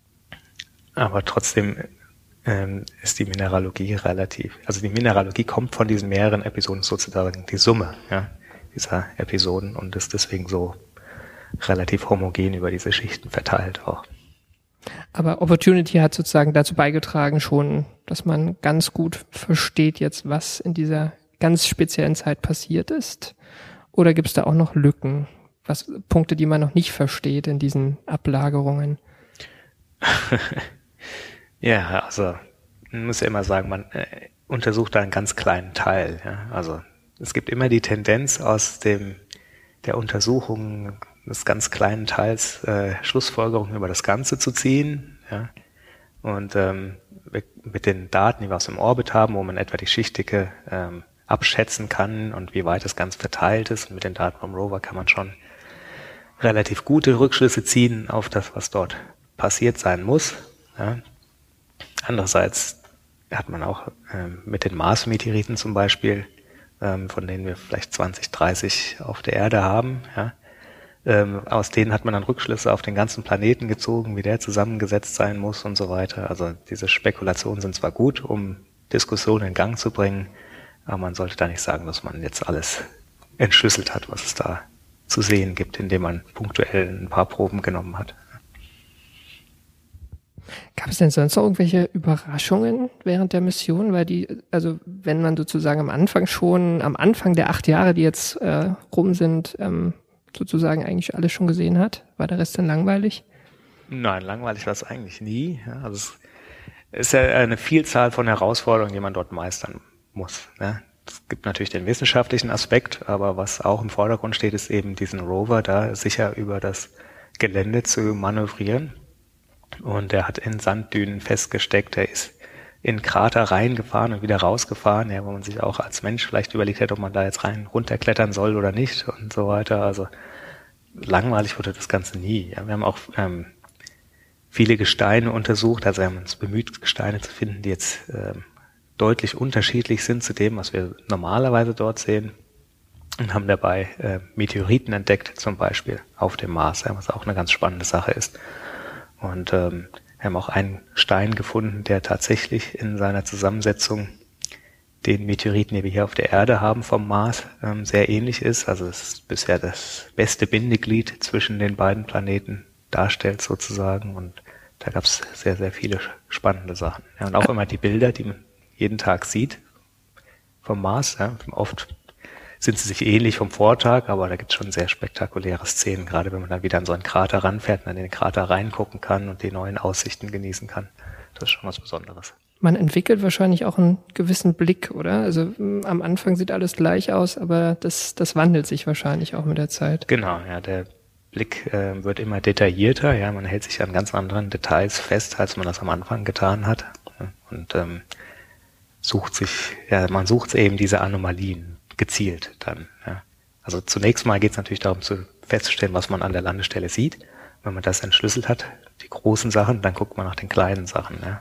S3: Aber trotzdem ähm, ist die Mineralogie relativ, also die Mineralogie kommt von diesen mehreren Episoden sozusagen die Summe, ja, dieser Episoden und ist deswegen so relativ homogen über diese Schichten verteilt auch.
S2: Aber Opportunity hat sozusagen dazu beigetragen schon, dass man ganz gut versteht jetzt, was in dieser ganz speziellen Zeit passiert ist? Oder gibt es da auch noch Lücken, was Punkte, die man noch nicht versteht in diesen Ablagerungen?
S3: Ja, also man muss ja immer sagen, man äh, untersucht da einen ganz kleinen Teil. Ja. Also es gibt immer die Tendenz aus dem der Untersuchung des ganz kleinen Teils äh, Schlussfolgerungen über das Ganze zu ziehen. Ja. Und ähm, mit den Daten, die wir aus dem Orbit haben, wo man etwa die Schichtdicke ähm, abschätzen kann und wie weit das Ganze verteilt ist. Und mit den Daten vom Rover kann man schon relativ gute Rückschlüsse ziehen auf das, was dort passiert sein muss. Ja. Andererseits hat man auch ähm, mit den Mars-Meteoriten zum Beispiel, ähm, von denen wir vielleicht zwanzig, dreißig auf der Erde haben, ja, ähm, aus denen hat man dann Rückschlüsse auf den ganzen Planeten gezogen, wie der zusammengesetzt sein muss und so weiter. Also diese Spekulationen sind zwar gut, um Diskussionen in Gang zu bringen, aber man sollte da nicht sagen, dass man jetzt alles entschlüsselt hat, was es da zu sehen gibt, indem man punktuell ein paar Proben genommen hat.
S2: Gab es denn sonst noch irgendwelche Überraschungen während der Mission? Weil die, also wenn man sozusagen am Anfang schon, am Anfang der acht Jahre, die jetzt äh, rum sind, ähm, sozusagen eigentlich alles schon gesehen hat, war der Rest dann langweilig?
S3: Nein, langweilig war es eigentlich nie. Ja, also es ist ja eine Vielzahl von Herausforderungen, die man dort meistern muss. Ne? Es gibt natürlich den wissenschaftlichen Aspekt, aber was auch im Vordergrund steht, ist eben diesen Rover da sicher über das Gelände zu manövrieren. Und er hat in Sanddünen festgesteckt, er ist in Krater reingefahren und wieder rausgefahren, ja, wo man sich auch als Mensch vielleicht überlegt hätte, ob man da jetzt rein runterklettern soll oder nicht und so weiter. Also langweilig wurde das Ganze nie. Ja, wir haben auch ähm, viele Gesteine untersucht, also wir haben uns bemüht, Gesteine zu finden, die jetzt ähm, deutlich unterschiedlich sind zu dem, was wir normalerweise dort sehen, und haben dabei äh, Meteoriten entdeckt, zum Beispiel auf dem Mars, ja, was auch eine ganz spannende Sache ist. Und ähm, wir haben auch einen Stein gefunden, der tatsächlich in seiner Zusammensetzung den Meteoriten, die wir hier auf der Erde haben vom Mars, ähm, sehr ähnlich ist. Also es ist bisher das beste Bindeglied zwischen den beiden Planeten darstellt sozusagen. Und da gab es sehr, sehr viele spannende Sachen. Ja, und auch immer die Bilder, die man jeden Tag sieht vom Mars. Ja, oft sind sie sich ähnlich vom Vortag, aber da gibt es schon sehr spektakuläre Szenen, gerade wenn man dann wieder an so einen Krater ranfährt und dann in den Krater reingucken kann und die neuen Aussichten genießen kann. Das ist schon was Besonderes.
S2: Man entwickelt wahrscheinlich auch einen gewissen Blick, oder? Also mh, am Anfang sieht alles gleich aus, aber das, das wandelt sich wahrscheinlich auch mit der Zeit.
S3: Genau, ja, der Blick äh, wird immer detaillierter, ja, man hält sich an ganz anderen Details fest, als man das am Anfang getan hat. Und ähm, sucht sich, ja, man sucht eben diese Anomalien gezielt dann. Ja. Also zunächst mal geht es natürlich darum, zu festzustellen, was man an der Landestelle sieht. Wenn man das entschlüsselt hat, die großen Sachen, dann guckt man nach den kleinen Sachen. Ja.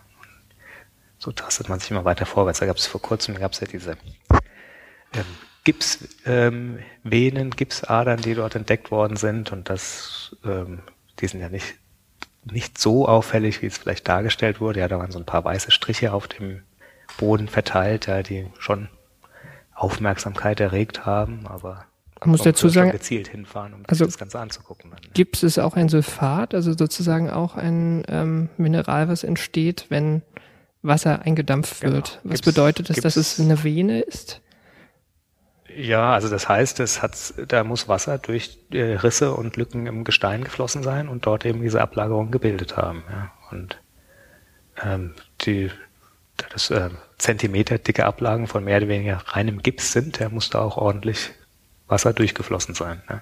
S3: So tastet man sich immer weiter vorwärts. Da gab es vor kurzem, gab es ja diese ähm, Gipsvenen, ähm, Gipsadern, die dort entdeckt worden sind. Und das, ähm, die sind ja nicht, nicht so auffällig, wie es vielleicht dargestellt wurde. Ja, da waren so ein paar weiße Striche auf dem Boden verteilt, ja, die schon Aufmerksamkeit erregt haben, aber
S2: man muss dazu sagen,
S3: gezielt hinfahren, um
S2: also
S3: das Ganze anzugucken. Dann, ne?
S2: Gips ist auch ein Sulfat, also sozusagen auch ein ähm, Mineral, was entsteht, wenn Wasser eingedampft
S3: Genau.
S2: wird. Was
S3: Gips,
S2: bedeutet das,
S3: Gips,
S2: dass es eine Vene ist?
S3: Ja, also das heißt, es hat, da muss Wasser durch äh, Risse und Lücken im Gestein geflossen sein und dort eben diese Ablagerung gebildet haben. Ja. Und ähm, die da das äh, zentimeterdicke Ablagen von mehr oder weniger reinem Gips sind, da muss da auch ordentlich Wasser durchgeflossen sein. Ne?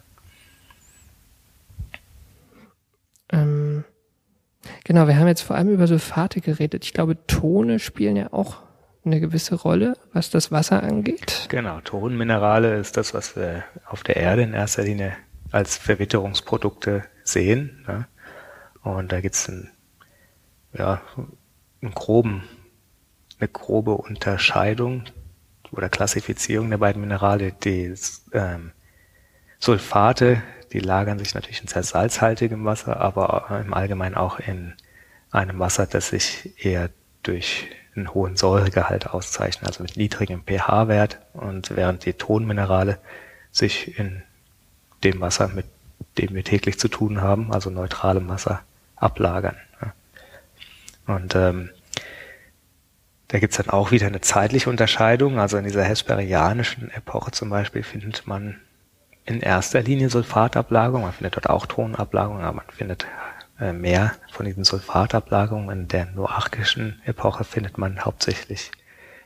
S2: Ähm, genau, wir haben jetzt vor allem über Sulfate geredet. Ich glaube, Tone spielen ja auch eine gewisse Rolle, was das Wasser angeht.
S3: Genau, Tonminerale ist das, was wir auf der Erde in erster Linie als Verwitterungsprodukte sehen. Ne? Und da gibt es einen, ja, einen groben eine grobe Unterscheidung oder Klassifizierung der beiden Minerale. Die ähm, Sulfate, die lagern sich natürlich in sehr salzhaltigem Wasser, aber im Allgemeinen auch in einem Wasser, das sich eher durch einen hohen Säuregehalt auszeichnet, also mit niedrigem pH-Wert, und während die Tonminerale sich in dem Wasser, mit dem wir täglich zu tun haben, also neutralem Wasser, ablagern. Und ähm, da gibt's dann auch wieder eine zeitliche Unterscheidung. Also in dieser hesperianischen Epoche zum Beispiel findet man in erster Linie Sulfatablagerung. Man findet dort auch Tonablagerung, aber man findet äh, mehr von diesen Sulfatablagerungen. In der noachischen Epoche findet man hauptsächlich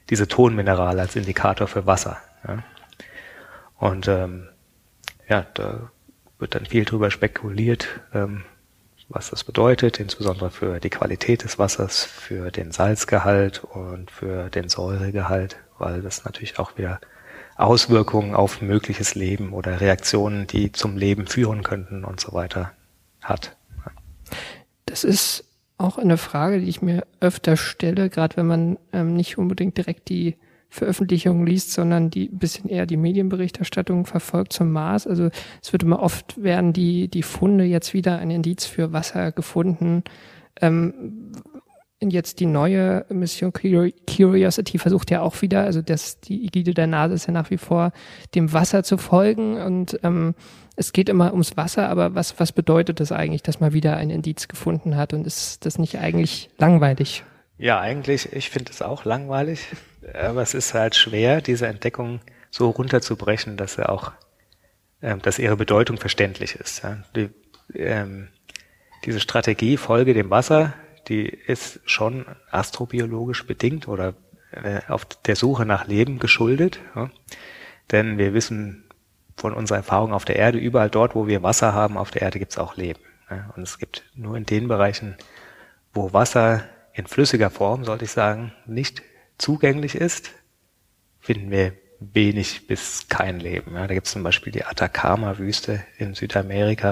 S3: diese Tonminerale als Indikator für Wasser. Ja. Und ähm, ja, da wird dann viel drüber spekuliert, ähm, was das bedeutet, insbesondere für die Qualität des Wassers, für den Salzgehalt und für den Säuregehalt, weil das natürlich auch wieder Auswirkungen auf mögliches Leben oder Reaktionen, die zum Leben führen könnten und so weiter hat.
S2: Das ist auch eine Frage, die ich mir öfter stelle, gerade wenn man ähm, nicht unbedingt direkt die Veröffentlichungen liest, sondern die bisschen eher die Medienberichterstattung verfolgt zum Mars. Also es wird immer oft werden die die Funde jetzt wieder ein Indiz für Wasser gefunden. Ähm, jetzt die neue Mission Curiosity versucht ja auch wieder, also das die Ägide der NASA ist ja nach wie vor dem Wasser zu folgen und ähm, es geht immer ums Wasser, aber was was bedeutet das eigentlich, dass man wieder ein Indiz gefunden hat und ist das nicht eigentlich langweilig?
S3: Ja, eigentlich, ich finde es auch langweilig, aber es ist halt schwer, diese Entdeckung so runterzubrechen, dass er auch, ähm, dass ihre Bedeutung verständlich ist. Ja. Die, ähm, diese Strategie Folge dem Wasser, die ist schon astrobiologisch bedingt oder äh, auf der Suche nach Leben geschuldet. Ja. Denn wir wissen von unserer Erfahrung auf der Erde, überall dort, wo wir Wasser haben, auf der Erde gibt es auch Leben. Ja. Und es gibt nur in den Bereichen, wo Wasser in flüssiger Form, sollte ich sagen, nicht zugänglich ist, finden wir wenig bis kein Leben. Ja, da gibt es zum Beispiel die Atacama-Wüste in Südamerika,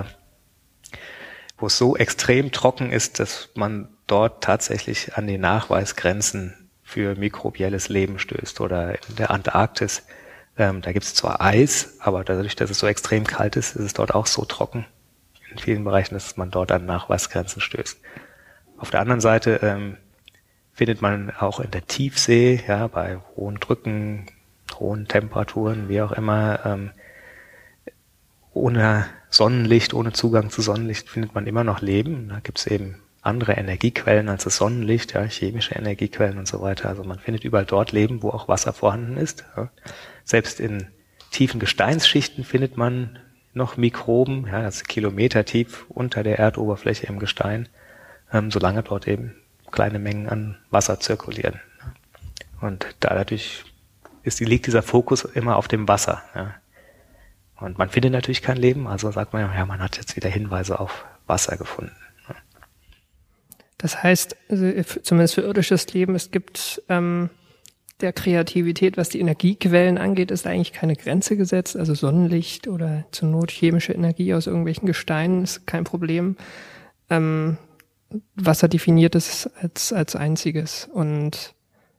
S3: wo es so extrem trocken ist, dass man dort tatsächlich an die Nachweisgrenzen für mikrobielles Leben stößt. Oder in der Antarktis, ähm, da gibt es zwar Eis, aber dadurch, dass es so extrem kalt ist, ist es dort auch so trocken in vielen Bereichen, dass man dort an Nachweisgrenzen stößt. Auf der anderen Seite ähm, findet man auch in der Tiefsee, ja, bei hohen Drücken, hohen Temperaturen, wie auch immer, ähm, ohne Sonnenlicht, ohne Zugang zu Sonnenlicht findet man immer noch Leben. Da gibt es eben andere Energiequellen als das Sonnenlicht, ja, chemische Energiequellen und so weiter. Also man findet überall dort Leben, wo auch Wasser vorhanden ist. Ja. Selbst in tiefen Gesteinsschichten findet man noch Mikroben, ja, also Kilometer tief unter der Erdoberfläche im Gestein. Ähm, solange dort eben kleine Mengen an Wasser zirkulieren. Und dadurch ist, liegt dieser Fokus immer auf dem Wasser. Ja. Und man findet natürlich kein Leben, also sagt man ja, man hat jetzt wieder Hinweise auf Wasser gefunden. Ja.
S2: Das heißt, also zumindest für irdisches Leben, es gibt ähm, der Kreativität, was die Energiequellen angeht, ist eigentlich keine Grenze gesetzt. Also Sonnenlicht oder zur Not chemische Energie aus irgendwelchen Gesteinen ist kein Problem. Ähm, Wasser definiert es als als einziges und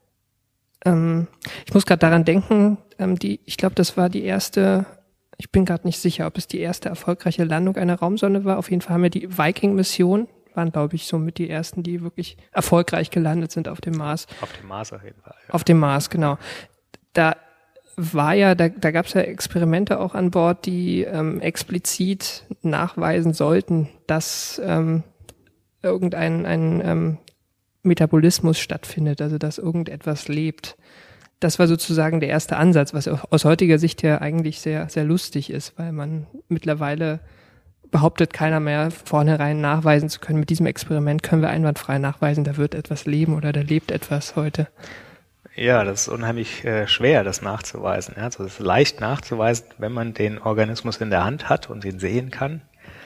S2: ähm, ich muss gerade daran denken, ähm, die ich glaube, das war die erste, ich bin gerade nicht sicher, ob es die erste erfolgreiche Landung einer Raumsonde war. Auf jeden Fall haben wir die Viking-Mission, waren glaube ich somit die ersten, die wirklich erfolgreich gelandet sind auf dem Mars.
S3: Auf dem Mars auf jeden Fall. Ja.
S2: Auf dem Mars, genau. Da war ja, da, da gab es ja Experimente auch an Bord, die ähm, explizit nachweisen sollten, dass ähm, irgendein ein ähm, Metabolismus stattfindet, also dass irgendetwas lebt. Das war sozusagen der erste Ansatz, was aus heutiger Sicht ja eigentlich sehr sehr lustig ist, weil man mittlerweile behauptet keiner mehr vornherein nachweisen zu können. Mit diesem Experiment können wir einwandfrei nachweisen, da wird etwas leben oder da lebt etwas heute.
S3: Ja, das ist unheimlich äh, schwer, das nachzuweisen. Ja, also es ist leicht nachzuweisen, wenn man den Organismus in der Hand hat und ihn sehen kann.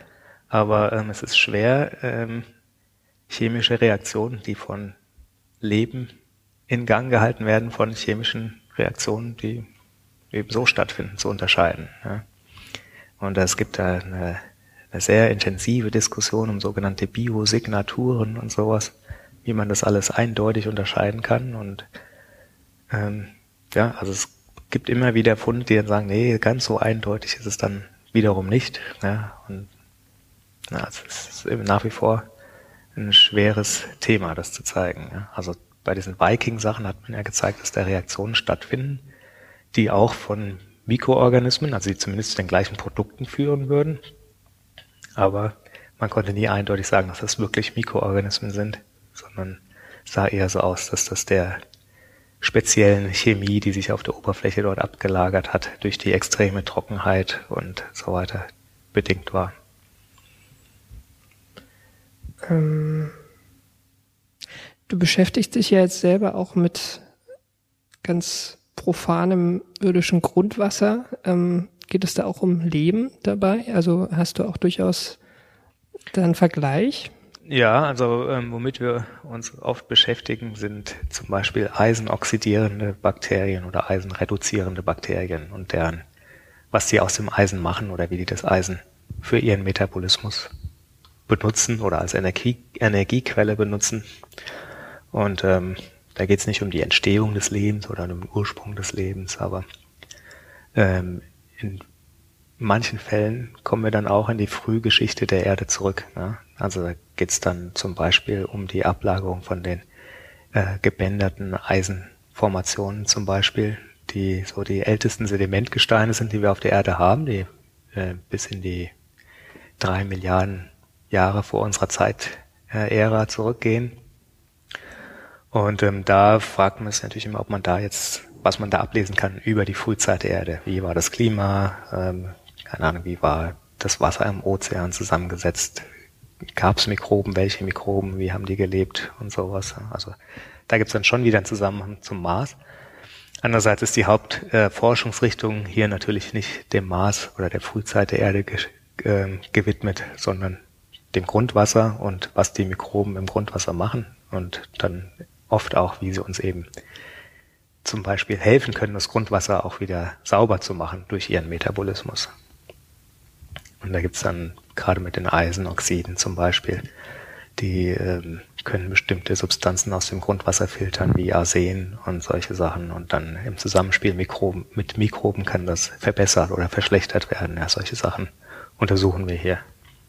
S3: Aber ähm, es ist schwer, ähm, chemische Reaktionen, die von Leben in Gang gehalten werden, von chemischen Reaktionen, die eben so stattfinden, zu unterscheiden. Ja. Und es gibt da eine, eine sehr intensive Diskussion um sogenannte Biosignaturen und sowas, wie man das alles eindeutig unterscheiden kann. Und ähm, ja, also es gibt immer wieder Funde, die dann sagen, nee, ganz so eindeutig ist es dann wiederum nicht. Ja. Und na, es ist eben nach wie vor ein schweres Thema, das zu zeigen. Ja. Also bei diesen Viking-Sachen hat man ja gezeigt, dass da Reaktionen stattfinden, die auch von Mikroorganismen, also die zumindest zu den gleichen Produkten führen würden. Aber man konnte nie eindeutig sagen, dass das wirklich Mikroorganismen sind, sondern es sah eher so aus, dass das der speziellen Chemie, die sich auf der Oberfläche dort abgelagert hat, durch die extreme Trockenheit und so weiter bedingt war.
S2: Ähm, du beschäftigst dich ja jetzt selber auch mit ganz profanem irdischen Grundwasser. Ähm, geht es da auch um Leben dabei? Also hast du auch durchaus da einen Vergleich?
S3: Ja, also ähm, womit wir uns oft beschäftigen, sind zum Beispiel eisenoxidierende Bakterien oder eisenreduzierende Bakterien und deren, was die aus dem Eisen machen oder wie die das Eisen für ihren Metabolismus benutzen oder als Energie, Energiequelle benutzen. Und ähm, da geht es nicht um die Entstehung des Lebens oder um den Ursprung des Lebens, aber ähm, in manchen Fällen kommen wir dann auch in die Frühgeschichte der Erde zurück. Ne? Also da geht es dann zum Beispiel um die Ablagerung von den äh, gebänderten Eisenformationen zum Beispiel, die so die ältesten Sedimentgesteine sind, die wir auf der Erde haben, die äh, bis in die drei Milliarden Jahre vor unserer Zeitära zurückgehen. Und ähm, da fragt man sich natürlich immer, ob man da jetzt, was man da ablesen kann über die Frühzeit der Erde. Wie war das Klima? Ähm, keine Ahnung, wie war das Wasser im Ozean zusammengesetzt? Gab es Mikroben? Welche Mikroben? Wie haben die gelebt? Und sowas. Also da gibt es dann schon wieder einen Zusammenhang zum Mars. Andererseits ist die Hauptforschungsrichtung äh, hier natürlich nicht dem Mars oder der Frühzeit der Erde ge äh, gewidmet, sondern dem Grundwasser und was die Mikroben im Grundwasser machen und dann oft auch, wie sie uns eben zum Beispiel helfen können, das Grundwasser auch wieder sauber zu machen durch ihren Metabolismus. Und da gibt's dann gerade mit den Eisenoxiden zum Beispiel, die ähm, können bestimmte Substanzen aus dem Grundwasser filtern, wie Arsen und solche Sachen. Und dann im Zusammenspiel Mikroben, mit Mikroben kann das verbessert oder verschlechtert werden. Ja, solche Sachen untersuchen wir hier.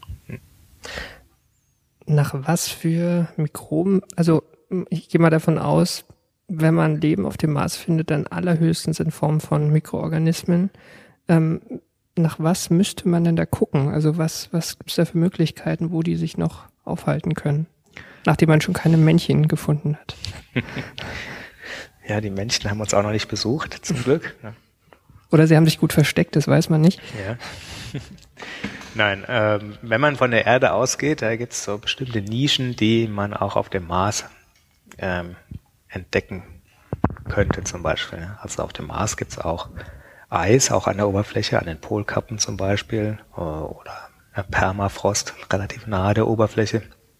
S2: Nach was für Mikroben, also ich gehe mal davon aus, wenn man Leben auf dem Mars findet, dann allerhöchstens in Form von Mikroorganismen. Ähm, nach was müsste man denn da gucken? Also was, was gibt es da für Möglichkeiten, wo die sich noch aufhalten können, nachdem man schon keine Männchen gefunden hat?
S3: Ja, die Männchen haben uns auch noch nicht besucht, zum Glück. Ja.
S2: Oder sie haben sich gut versteckt, das weiß man nicht.
S3: Ja. Nein, ähm, wenn man von der Erde ausgeht, da gibt es so bestimmte Nischen, die man auch auf dem Mars ähm, entdecken könnte zum Beispiel. Also auf dem Mars gibt es auch Eis, auch an der Oberfläche, an den Polkappen zum Beispiel, oder Permafrost, relativ nahe der Oberfläche.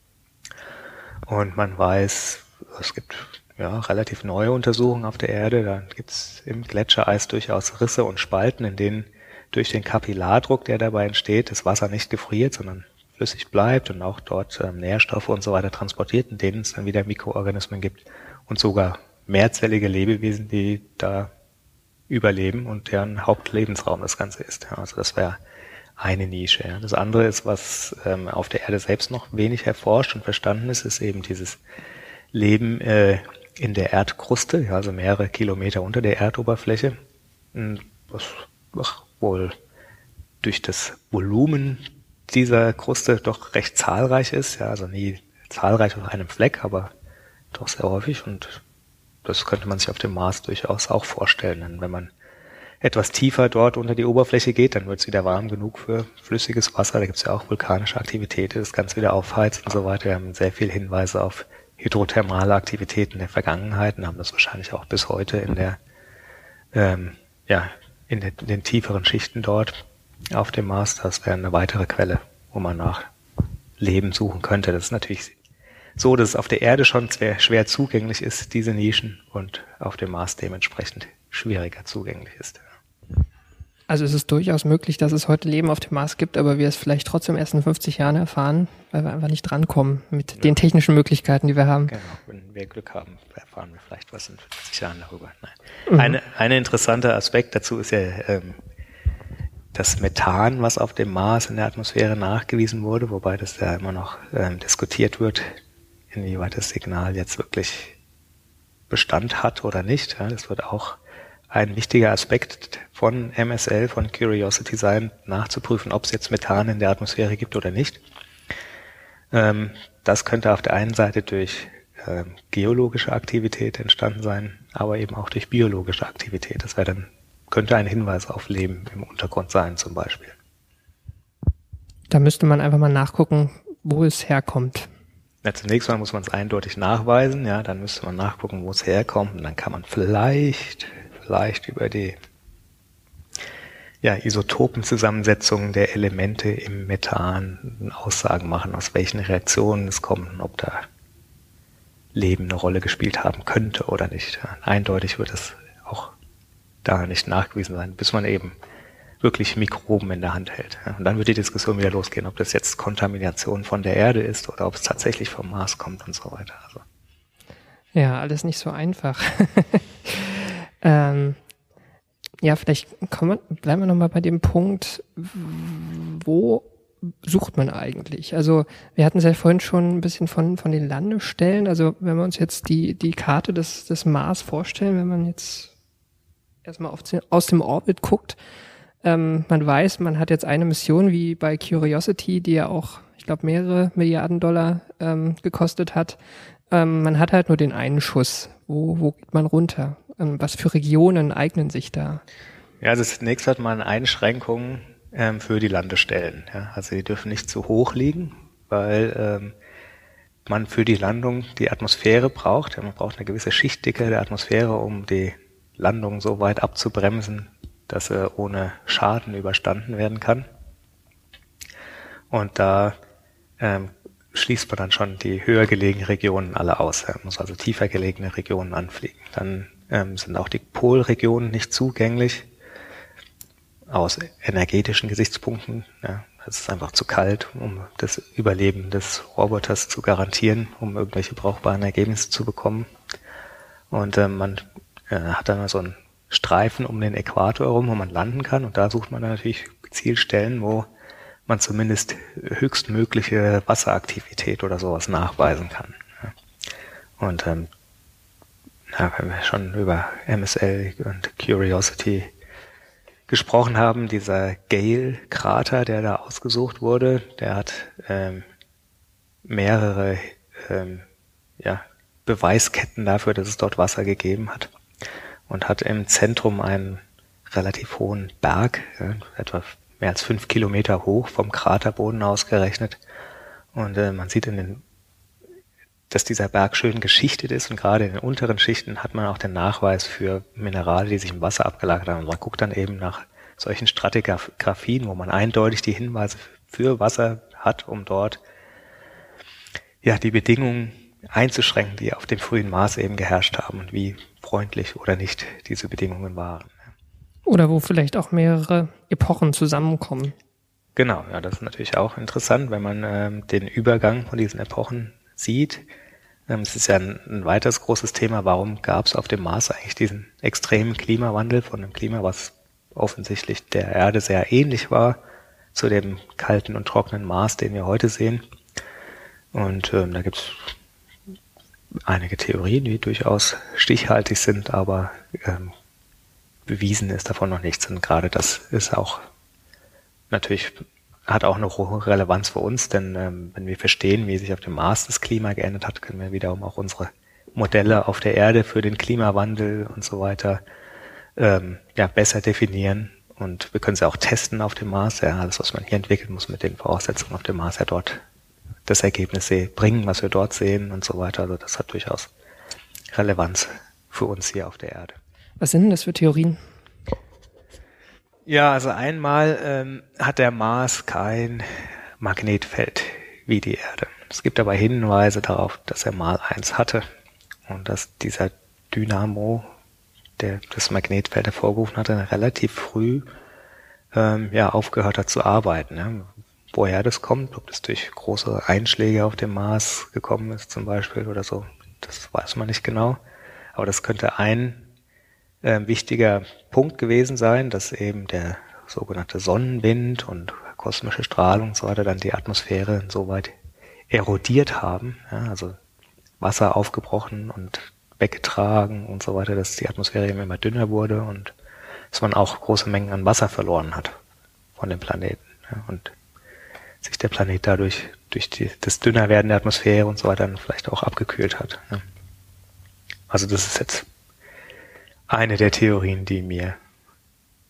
S3: Und man weiß, es gibt ja relativ neue Untersuchungen auf der Erde, da gibt es im Gletschereis durchaus Risse und Spalten, in denen durch den Kapillardruck, der dabei entsteht, das Wasser nicht gefriert, sondern flüssig bleibt und auch dort ähm, Nährstoffe und so weiter transportiert, in denen es dann wieder Mikroorganismen gibt und sogar mehrzellige Lebewesen, die da überleben und deren Hauptlebensraum das Ganze ist. Ja, also das wäre eine Nische. Ja. Das andere ist, was ähm, auf der Erde selbst noch wenig erforscht und verstanden ist, ist eben dieses Leben äh, in der Erdkruste, ja, also mehrere Kilometer unter der Erdoberfläche, was ach, wohl durch das Volumen dieser Kruste doch recht zahlreich ist, ja, also nie zahlreich auf einem Fleck, aber doch sehr häufig, und das könnte man sich auf dem Mars durchaus auch vorstellen. Denn wenn man etwas tiefer dort unter die Oberfläche geht, dann wird es wieder warm genug für flüssiges Wasser. Da gibt es ja auch vulkanische Aktivität, das Ganze wieder aufheizt und so weiter. Wir haben sehr viele Hinweise auf hydrothermale Aktivitäten der Vergangenheit und haben das wahrscheinlich auch bis heute in der ähm, ja in, der, in den tieferen Schichten dort auf dem Mars. Das wäre eine weitere Quelle, wo man nach Leben suchen könnte. Das ist natürlich so, dass es auf der Erde schon sehr schwer zugänglich ist, diese Nischen, und auf dem Mars dementsprechend schwieriger zugänglich ist.
S2: Also es ist durchaus möglich, dass es heute Leben auf dem Mars gibt, aber wir es vielleicht trotzdem erst in fünfzig Jahren erfahren, weil wir einfach nicht drankommen mit ja. den technischen Möglichkeiten, die wir haben.
S3: Genau, wenn wir Glück haben, erfahren wir vielleicht was in fünfzig Jahren darüber. Nein. Mhm. Eine, ein interessanter Aspekt dazu ist ja ähm, das Methan, was auf dem Mars in der Atmosphäre nachgewiesen wurde, wobei das ja immer noch ähm, diskutiert wird, inwieweit das Signal jetzt wirklich Bestand hat oder nicht. Ja, das wird auch ein wichtiger Aspekt von M S L, von Curiosity sein, nachzuprüfen, ob es jetzt Methan in der Atmosphäre gibt oder nicht. Ähm, das könnte auf der einen Seite durch ähm, geologische Aktivität entstanden sein, aber eben auch durch biologische Aktivität. Das wäre dann, könnte ein Hinweis auf Leben im Untergrund sein zum Beispiel.
S2: Da müsste man einfach mal nachgucken, wo es herkommt.
S3: Ja, zunächst mal muss man es eindeutig nachweisen, ja, dann müsste man nachgucken, wo es herkommt, und dann kann man vielleicht, vielleicht über die ja, Isotopenzusammensetzung der Elemente im Methan Aussagen machen, aus welchen Reaktionen es kommt und ob da Leben eine Rolle gespielt haben könnte oder nicht. Ja, eindeutig wird es auch da nicht nachgewiesen sein, bis man eben wirklich Mikroben in der Hand hält. Ja, und dann wird die Diskussion wieder losgehen, ob das jetzt Kontamination von der Erde ist oder ob es tatsächlich vom Mars kommt und so weiter. Also.
S2: Ja, alles nicht so einfach. ähm, ja, vielleicht kommen wir, bleiben wir nochmal bei dem Punkt, wo sucht man eigentlich? Also wir hatten es ja vorhin schon ein bisschen von von den Landestellen. Also wenn wir uns jetzt die die Karte des des Mars vorstellen, wenn man jetzt erstmal auf den, aus dem Orbit guckt, ähm, man weiß, man hat jetzt eine Mission wie bei Curiosity, die ja auch, ich glaube, mehrere Milliarden Dollar ähm, gekostet hat. Ähm, man hat halt nur den einen Schuss. Wo wo geht man runter? Ähm, was für Regionen eignen sich da?
S3: Ja, also zunächst hat man Einschränkungen ähm, für die Landestellen. Ja, also die dürfen nicht zu hoch liegen, weil ähm, man für die Landung die Atmosphäre braucht. Ja, man braucht eine gewisse Schichtdicke der Atmosphäre, um die Landung so weit abzubremsen, dass sie ohne Schaden überstanden werden kann. Und da ähm, schließt man dann schon die höher gelegenen Regionen alle aus. Man muss also tiefer gelegene Regionen anfliegen. Dann ähm, sind auch die Polregionen nicht zugänglich aus energetischen Gesichtspunkten. Ja, es ist einfach zu kalt, um das Überleben des Roboters zu garantieren, um irgendwelche brauchbaren Ergebnisse zu bekommen. Und äh, man äh, hat dann so einen Streifen um den Äquator herum, wo man landen kann. Und da sucht man dann natürlich gezielt Stellen, wo man zumindest höchstmögliche Wasseraktivität oder sowas nachweisen kann. Ja. Und ähm, ja, wenn wir schon über M S L und Curiosity gesprochen haben, dieser Gale-Krater, der da ausgesucht wurde, der hat ähm, mehrere ähm, ja, Beweisketten dafür, dass es dort Wasser gegeben hat, und hat im Zentrum einen relativ hohen Berg, ja, etwa mehr als fünf Kilometer hoch vom Kraterboden ausgerechnet. Und äh, man sieht in den, dass dieser Berg schön geschichtet ist, und gerade in den unteren Schichten hat man auch den Nachweis für Minerale, die sich im Wasser abgelagert haben. Und man guckt dann eben nach solchen Stratigraphien, wo man eindeutig die Hinweise für Wasser hat, um dort ja die Bedingungen einzuschränken, die auf dem frühen Mars eben geherrscht haben und wie freundlich oder nicht diese Bedingungen waren.
S2: Oder wo vielleicht auch mehrere Epochen zusammenkommen.
S3: Genau, ja, das ist natürlich auch interessant, wenn man ähm, den Übergang von diesen Epochen sieht. Ähm, es ist ja ein, ein weiteres großes Thema, warum gab es auf dem Mars eigentlich diesen extremen Klimawandel von einem Klima, was offensichtlich der Erde sehr ähnlich war, zu dem kalten und trockenen Mars, den wir heute sehen. Und ähm, da gibt es einige Theorien, die durchaus stichhaltig sind, aber ähm, bewiesen ist davon noch nichts. Und gerade das ist auch natürlich, hat auch eine hohe Relevanz für uns, denn ähm, wenn wir verstehen, wie sich auf dem Mars das Klima geändert hat, können wir wiederum auch unsere Modelle auf der Erde für den Klimawandel und so weiter ähm, ja besser definieren. Und wir können sie auch testen auf dem Mars. Ja, alles, was man hier entwickelt, muss mit den Voraussetzungen auf dem Mars ja dort das Ergebnis bringen, was wir dort sehen und so weiter. Also das hat durchaus Relevanz für uns hier auf der Erde.
S2: Was sind denn das für Theorien?
S3: Ja, also einmal ähm, hat der Mars kein Magnetfeld wie die Erde. Es gibt aber Hinweise darauf, dass er mal eins hatte und dass dieser Dynamo, der das Magnetfeld hervorgerufen hatte, relativ früh ähm, ja aufgehört hat zu arbeiten. Ne? Woher das kommt, ob das durch große Einschläge auf dem Mars gekommen ist zum Beispiel oder so, das weiß man nicht genau. Aber das könnte ein äh, wichtiger Punkt gewesen sein, dass eben der sogenannte Sonnenwind und kosmische Strahlung und so weiter dann die Atmosphäre insoweit erodiert haben, ja, also Wasser aufgebrochen und weggetragen und so weiter, dass die Atmosphäre eben immer dünner wurde und dass man auch große Mengen an Wasser verloren hat von dem Planeten. Ja, und sich der Planet dadurch durch die, das Dünnerwerden der Atmosphäre und so weiter dann vielleicht auch abgekühlt hat. Ja. Also das ist jetzt eine der Theorien, die mir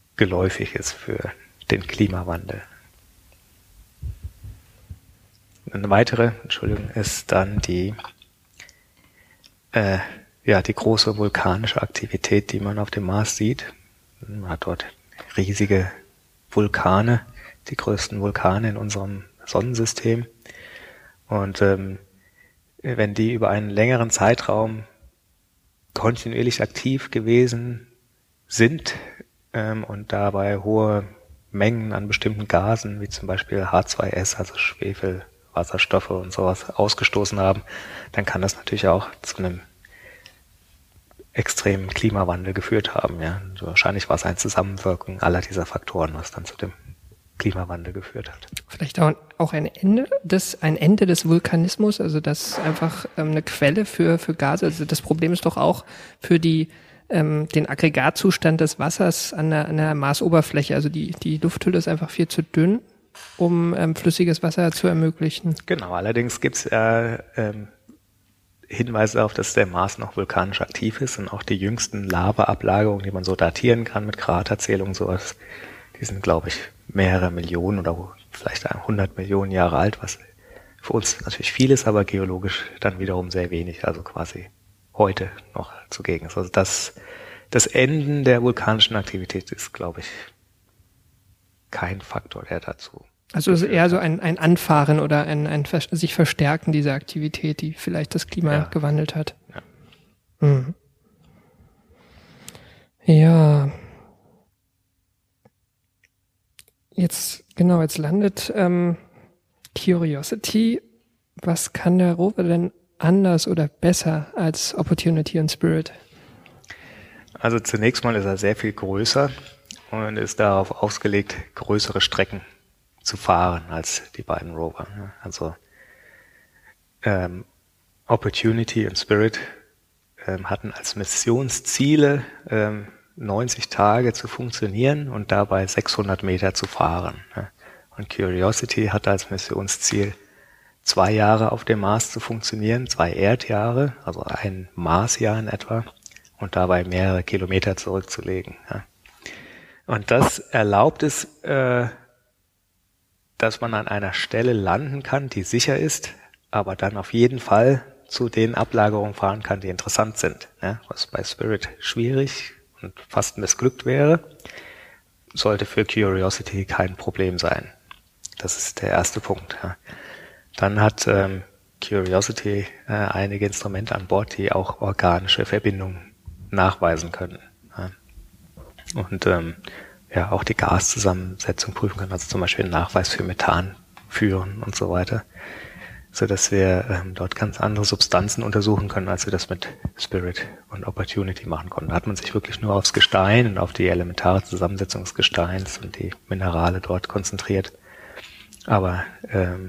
S3: geläufig ist für den Klimawandel. eine weitere, Entschuldigung, ist dann die, äh, ja, die große vulkanische Aktivität, die man auf dem Mars sieht. Man hat dort riesige Vulkane, die größten Vulkane in unserem Sonnensystem. Und ähm, wenn die über einen längeren Zeitraum kontinuierlich aktiv gewesen sind ähm, und dabei hohe Mengen an bestimmten Gasen, wie zum Beispiel H zwei S, also Schwefel, Wasserstoffe und sowas ausgestoßen haben, dann kann das natürlich auch zu einem extremen Klimawandel geführt haben. Ja. Also wahrscheinlich war es ein Zusammenwirken aller dieser Faktoren, was dann zu dem Klimawandel geführt hat.
S2: Vielleicht auch, auch ein Ende des, ein Ende des Vulkanismus, also das einfach ähm, eine Quelle für, für Gase. Also das Problem ist doch auch für die, ähm, den Aggregatzustand des Wassers an der, an der Marsoberfläche. Also die, die Lufthülle ist einfach viel zu dünn, um ähm, flüssiges Wasser zu ermöglichen.
S3: Genau, allerdings gibt es äh, ähm, Hinweise darauf, dass der Mars noch vulkanisch aktiv ist und auch die jüngsten Lava-Ablagerungen, die man so datieren kann mit Kraterzählungen, sowas, die sind, glaube ich, mehrere Millionen oder vielleicht hundert Millionen Jahre alt, was für uns natürlich viel ist, aber geologisch dann wiederum sehr wenig, also quasi heute noch zugegen ist. Also das, das Enden der vulkanischen Aktivität ist, glaube ich, kein Faktor, der dazu.
S2: Also es ist eher so ein, ein Anfahren oder ein, ein sich Verstärken dieser Aktivität, die vielleicht das Klima
S3: ja.
S2: gewandelt hat.
S3: Ja.
S2: Mhm. Ja. Jetzt, genau, jetzt landet ähm, Curiosity. Was kann der Rover denn anders oder besser als Opportunity und Spirit?
S3: Also zunächst mal ist er sehr viel größer und ist darauf ausgelegt, größere Strecken zu fahren als die beiden Rover. Also ähm, Opportunity und Spirit ähm, hatten als Missionsziele ähm, neunzig Tage zu funktionieren und dabei sechshundert Meter zu fahren. Und Curiosity hatte als Missionsziel zwei Jahre auf dem Mars zu funktionieren, zwei Erdjahre, also ein Marsjahr in etwa, und dabei mehrere Kilometer zurückzulegen. Und das erlaubt es, äh, dass man an einer Stelle landen kann, die sicher ist, aber dann auf jeden Fall zu den Ablagerungen fahren kann, die interessant sind. Was bei Spirit schwierig und fast missglückt wäre, sollte für Curiosity kein Problem sein. Das ist der erste Punkt. Dann hat ähm, Curiosity äh, einige Instrumente an Bord, die auch organische Verbindungen nachweisen können. Und ähm, ja, auch die Gaszusammensetzung prüfen können, also zum Beispiel einen Nachweis für Methan führen und so weiter, so dass wir ähm, dort ganz andere Substanzen untersuchen können, als wir das mit Spirit und Opportunity machen konnten. Da hat man sich wirklich nur aufs Gestein und auf die elementare Zusammensetzung des Gesteins und die Minerale dort konzentriert. Aber ähm,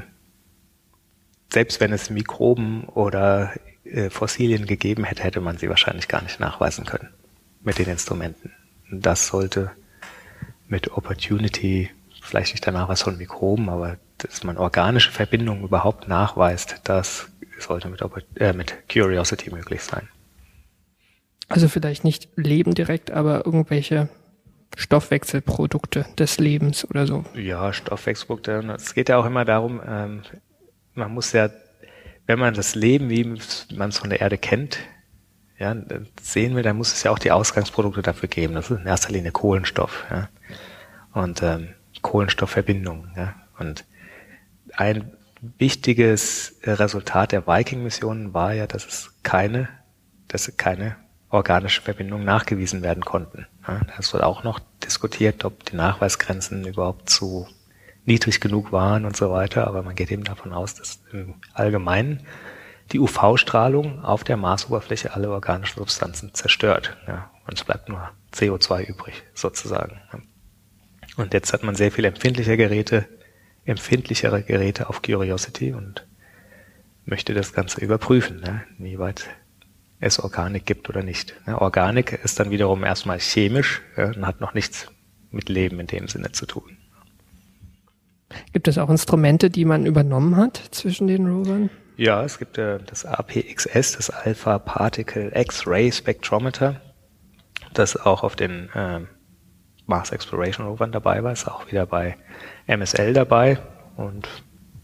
S3: selbst wenn es Mikroben oder äh, Fossilien gegeben hätte, hätte man sie wahrscheinlich gar nicht nachweisen können mit den Instrumenten. Und das sollte mit Opportunity, vielleicht nicht der Nachweis von Mikroben, aber dass man organische Verbindungen überhaupt nachweist, das sollte mit, äh, mit Curiosity möglich sein.
S2: Also vielleicht nicht Leben direkt, aber irgendwelche Stoffwechselprodukte des Lebens oder so.
S3: Ja, Stoffwechselprodukte. Es geht ja auch immer darum, ähm, man muss ja, wenn man das Leben, wie man es von der Erde kennt, ja, sehen wir, dann muss es ja auch die Ausgangsprodukte dafür geben. Das ist in erster Linie Kohlenstoff, ja. Und ähm, Kohlenstoffverbindungen, ja. Und ein wichtiges Resultat der Viking-Missionen war ja, dass es keine, dass keine organische Verbindungen nachgewiesen werden konnten. Ja. Das wurde auch noch diskutiert, ob die Nachweisgrenzen überhaupt zu niedrig genug waren und so weiter. Aber man geht eben davon aus, dass im Allgemeinen die U V-Strahlung auf der Marsoberfläche alle organischen Substanzen zerstört. Ja, und es bleibt nur C O zwei übrig, sozusagen. Und jetzt hat man sehr viel empfindlichere Geräte, empfindlichere Geräte auf Curiosity und möchte das Ganze überprüfen, ne, inwieweit es Organik gibt oder nicht. Ja, Organik ist dann wiederum erstmal chemisch, ja, und hat noch nichts mit Leben in dem Sinne zu tun.
S2: Gibt es auch Instrumente, die man übernommen hat zwischen den Rovern?
S3: Ja, es gibt äh, das A P X S, das Alpha Particle X-Ray Spectrometer, das auch auf den äh, Mars Exploration Rovern dabei war, ist auch wieder bei M S L dabei und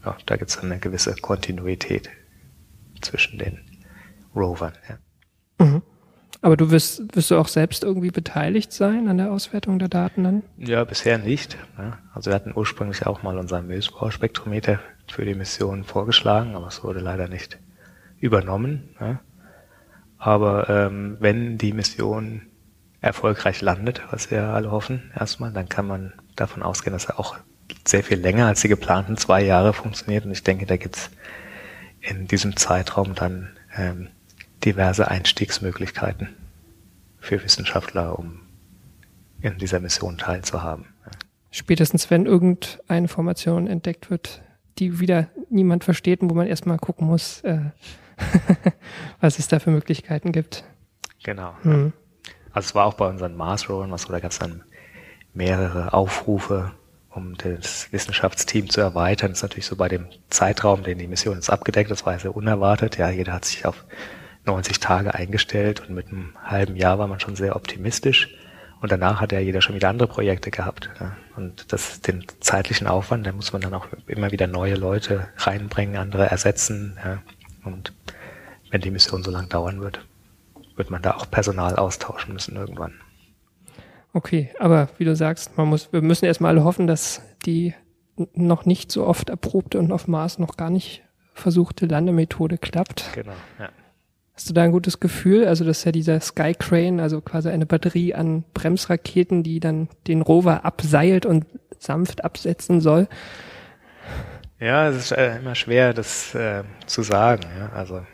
S3: ja, da gibt es eine gewisse Kontinuität zwischen den Rovern. Ja.
S2: Mhm. Aber du wirst, wirst du auch selbst irgendwie beteiligt sein an der Auswertung der Daten dann?
S3: Ja, bisher nicht. Ne? Also wir hatten ursprünglich auch mal unseren Milchbauspektrometer für die Mission vorgeschlagen, aber es wurde leider nicht übernommen. Ne? Aber ähm, wenn die Mission erfolgreich landet, was wir alle hoffen erstmal, dann kann man davon ausgehen, dass er auch sehr viel länger als die geplanten zwei Jahre funktioniert. Und ich denke, da gibt es in diesem Zeitraum dann ähm, diverse Einstiegsmöglichkeiten für Wissenschaftler, um in dieser Mission teilzuhaben.
S2: Spätestens wenn irgendeine Formation entdeckt wird, die wieder niemand versteht und wo man erstmal gucken muss, äh, was es da für Möglichkeiten gibt.
S3: Genau.
S2: Hm.
S3: Also es war auch bei unseren Mars-Rovern was, da gab es dann mehrere Aufrufe, um das Wissenschaftsteam zu erweitern. Das ist natürlich so bei dem Zeitraum, den die Mission jetzt abgedeckt, das war sehr unerwartet. Ja, jeder hat sich auf neunzig Tage eingestellt und mit einem halben Jahr war man schon sehr optimistisch. Und danach hat ja jeder schon wieder andere Projekte gehabt. Ja. Und das, den zeitlichen Aufwand, da muss man dann auch immer wieder neue Leute reinbringen, andere ersetzen. Ja. Und wenn die Mission so lang dauern wird, wird man da auch Personal austauschen müssen irgendwann.
S2: Okay, aber wie du sagst, man muss, wir müssen erstmal alle hoffen, dass die noch nicht so oft erprobte und auf Mars noch gar nicht versuchte Landemethode klappt.
S3: Genau, ja.
S2: Hast du da ein gutes Gefühl? Also das ist ja dieser Sky Crane, also quasi eine Batterie an Bremsraketen, die dann den Rover abseilt und sanft absetzen soll.
S3: Ja, es ist äh, immer schwer, das äh, zu sagen. Ja? Also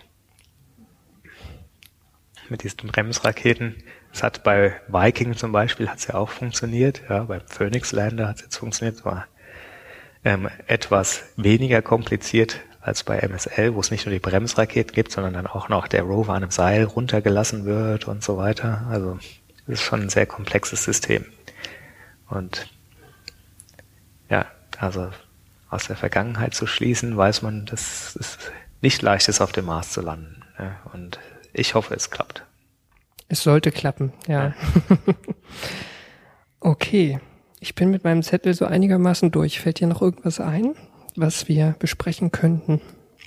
S3: mit diesen Bremsraketen, es hat bei Viking zum Beispiel hat es ja auch funktioniert. Ja, beim Phoenix Lander hat es jetzt funktioniert. Es war ähm, etwas weniger kompliziert als bei M S L, wo es nicht nur die Bremsraketen gibt, sondern dann auch noch der Rover an einem Seil runtergelassen wird und so weiter. Also es ist schon ein sehr komplexes System. Und ja, also aus der Vergangenheit zu schließen, weiß man, dass es nicht leicht ist, auf dem Mars zu landen. Ja, und ich hoffe, es klappt.
S2: Es sollte klappen, ja. ja. Okay, ich bin mit meinem Zettel so einigermaßen durch. Fällt dir noch irgendwas ein, was wir besprechen könnten?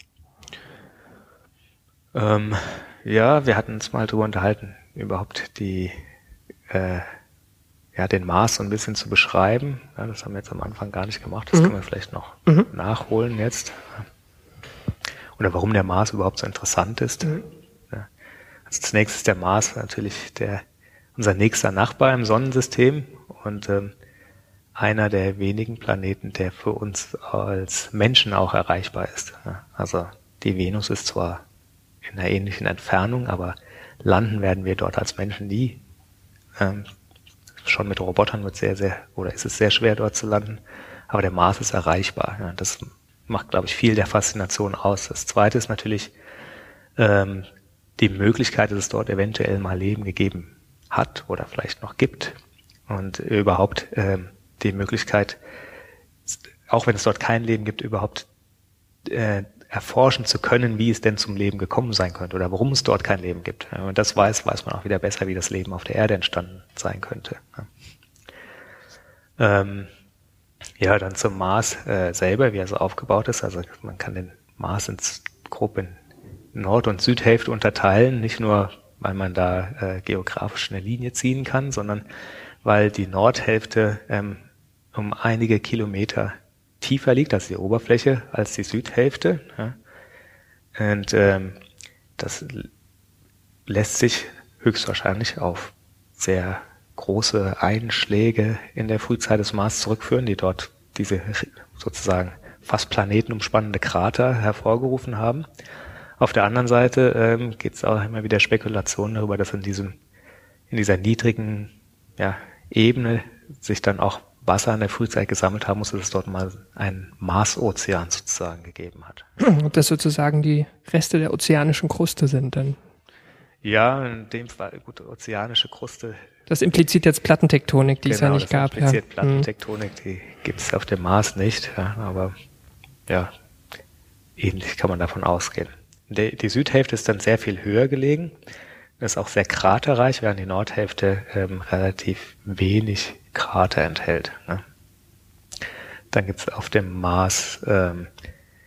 S3: Ähm, ja, wir hatten uns mal drüber unterhalten, überhaupt die, äh, ja, den Mars so ein bisschen zu beschreiben. Ja, das haben wir jetzt am Anfang gar nicht gemacht. Das mhm. können wir vielleicht noch mhm. nachholen jetzt. Oder warum der Mars überhaupt so interessant ist. Mhm. Ja. Also zunächst ist der Mars natürlich der, unser nächster Nachbar im Sonnensystem und ähm, einer der wenigen Planeten, der für uns als Menschen auch erreichbar ist. Ja. Also die Venus ist zwar in einer ähnlichen Entfernung, aber landen werden wir dort als Menschen nie. Ähm, schon mit Robotern wird sehr, sehr, oder ist es sehr schwer, dort zu landen. Aber der Mars ist erreichbar. Ja, das macht, glaube ich, viel der Faszination aus. Das Zweite ist natürlich ähm, die Möglichkeit, dass es dort eventuell mal Leben gegeben hat oder vielleicht noch gibt. Und überhaupt ähm, die Möglichkeit, auch wenn es dort kein Leben gibt, überhaupt äh, erforschen zu können, wie es denn zum Leben gekommen sein könnte oder warum es dort kein Leben gibt. Wenn man das weiß, weiß man auch wieder besser, wie das Leben auf der Erde entstanden sein könnte. Ähm, ja, dann zum Mars äh, selber, wie er so aufgebaut ist. Also man kann den Mars ins, grob in Nord- und Südhälfte unterteilen, nicht nur, weil man da äh, geografisch eine Linie ziehen kann, sondern weil die Nordhälfte ähm, um einige Kilometer tiefer liegt, also die Oberfläche, als die Südhälfte. Ja. Und ähm, das lässt sich höchstwahrscheinlich auf sehr große Einschläge in der Frühzeit des Mars zurückführen, die dort diese sozusagen fast planetenumspannende Krater hervorgerufen haben. Auf der anderen Seite ähm, geht es auch immer wieder Spekulationen darüber, dass in diesem in dieser niedrigen ja, Ebene sich dann auch Wasser in der Frühzeit gesammelt haben muss, dass es dort mal einen Marsozean sozusagen gegeben hat.
S2: Ob das sozusagen die Reste der ozeanischen Kruste sind dann?
S3: Ja, in dem Fall, gut, ozeanische Kruste.
S2: Das impliziert jetzt Plattentektonik, die
S3: genau,
S2: es ja nicht
S3: das
S2: gab.
S3: Impliziert
S2: ja.
S3: Plattentektonik, hm. die gibt es auf dem Mars nicht, ja, aber ja, ähnlich kann man davon ausgehen. Die, die Südhälfte ist dann sehr viel höher gelegen, ist auch sehr kraterreich, während die Nordhälfte ähm, relativ wenig Krater enthält. Ne? Dann gibt es auf dem Mars ähm,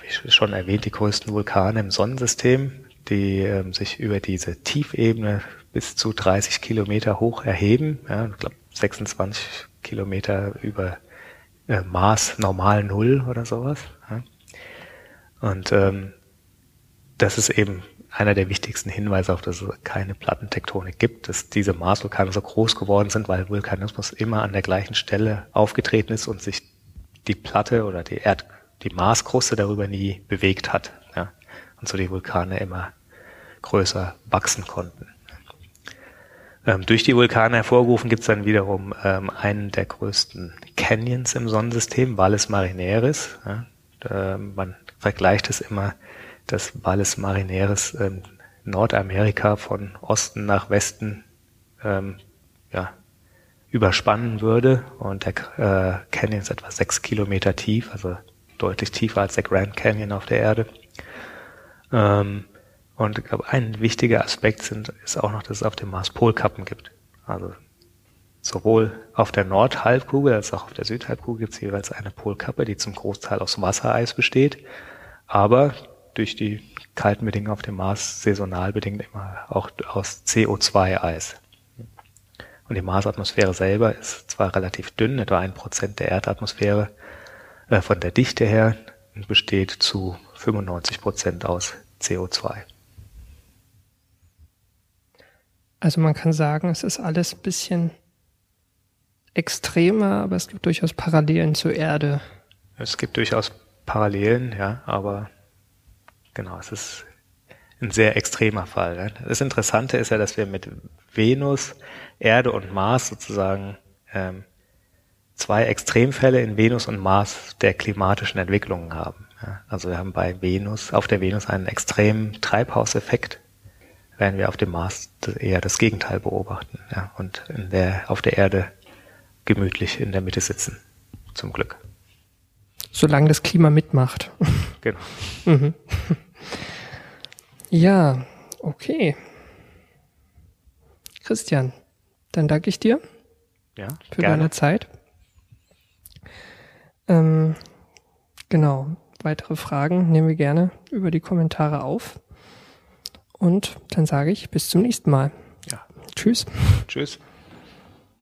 S3: wie schon erwähnt, die größten Vulkane im Sonnensystem, die ähm, sich über diese Tiefebene bis zu dreißig Kilometer hoch erheben. Ja, ich glaube sechsundzwanzig Kilometer über äh, Mars normal Null oder sowas. Ja. Und ähm, das ist eben einer der wichtigsten Hinweise auf, dass es keine Plattentektonik gibt, dass diese Marsvulkane so groß geworden sind, weil Vulkanismus immer an der gleichen Stelle aufgetreten ist und sich die Platte oder die Erd, die Marskruste darüber nie bewegt hat. Ja. Und so die Vulkane immer größer wachsen konnten. Ähm, durch die Vulkane hervorgerufen gibt es dann wiederum ähm, einen der größten Canyons im Sonnensystem, Valles Marineris. Ja. Äh, man vergleicht es immer, dass Valles Marineris ähm, Nordamerika von Osten nach Westen ähm, ja, überspannen würde. Und der äh, Canyon ist etwa sechs Kilometer tief, also deutlich tiefer als der Grand Canyon auf der Erde. Ähm, und ich glaube, ein wichtiger Aspekt sind, ist auch noch, dass es auf dem Mars Polkappen gibt. Also sowohl auf der Nordhalbkugel als auch auf der Südhalbkugel gibt es jeweils eine Polkappe, die zum Großteil aus Wassereis besteht, aber durch die kalten Bedingungen auf dem Mars saisonal bedingt immer auch aus C O zwei Eis. Und die Marsatmosphäre selber ist zwar relativ dünn, etwa ein Prozent der Erdatmosphäre äh, von der Dichte her, und besteht zu fünfundneunzig Prozent aus C O zwei.
S2: Also man kann sagen, es ist alles ein bisschen extremer, aber es gibt durchaus Parallelen zur Erde.
S3: Es gibt durchaus Parallelen, ja, aber genau, es ist ein sehr extremer Fall. Ne? Das Interessante ist ja, dass wir mit Venus, Erde und Mars sozusagen ähm, zwei Extremfälle in Venus und Mars der klimatischen Entwicklungen haben. Ja? Also wir haben bei Venus, auf der Venus einen extremen Treibhauseffekt, während wir auf dem Mars eher das Gegenteil beobachten. Ja? Und in der, auf der Erde gemütlich in der Mitte sitzen, zum Glück.
S2: Solange das Klima mitmacht.
S3: Genau.
S2: Mhm. Ja, okay. Christian, dann danke ich dir
S3: ja,
S2: für
S3: gerne.
S2: deine Zeit. Ähm, genau, weitere Fragen nehmen wir gerne über die Kommentare auf. Und dann sage ich bis zum nächsten Mal.
S3: Ja.
S2: Tschüss.
S3: Tschüss.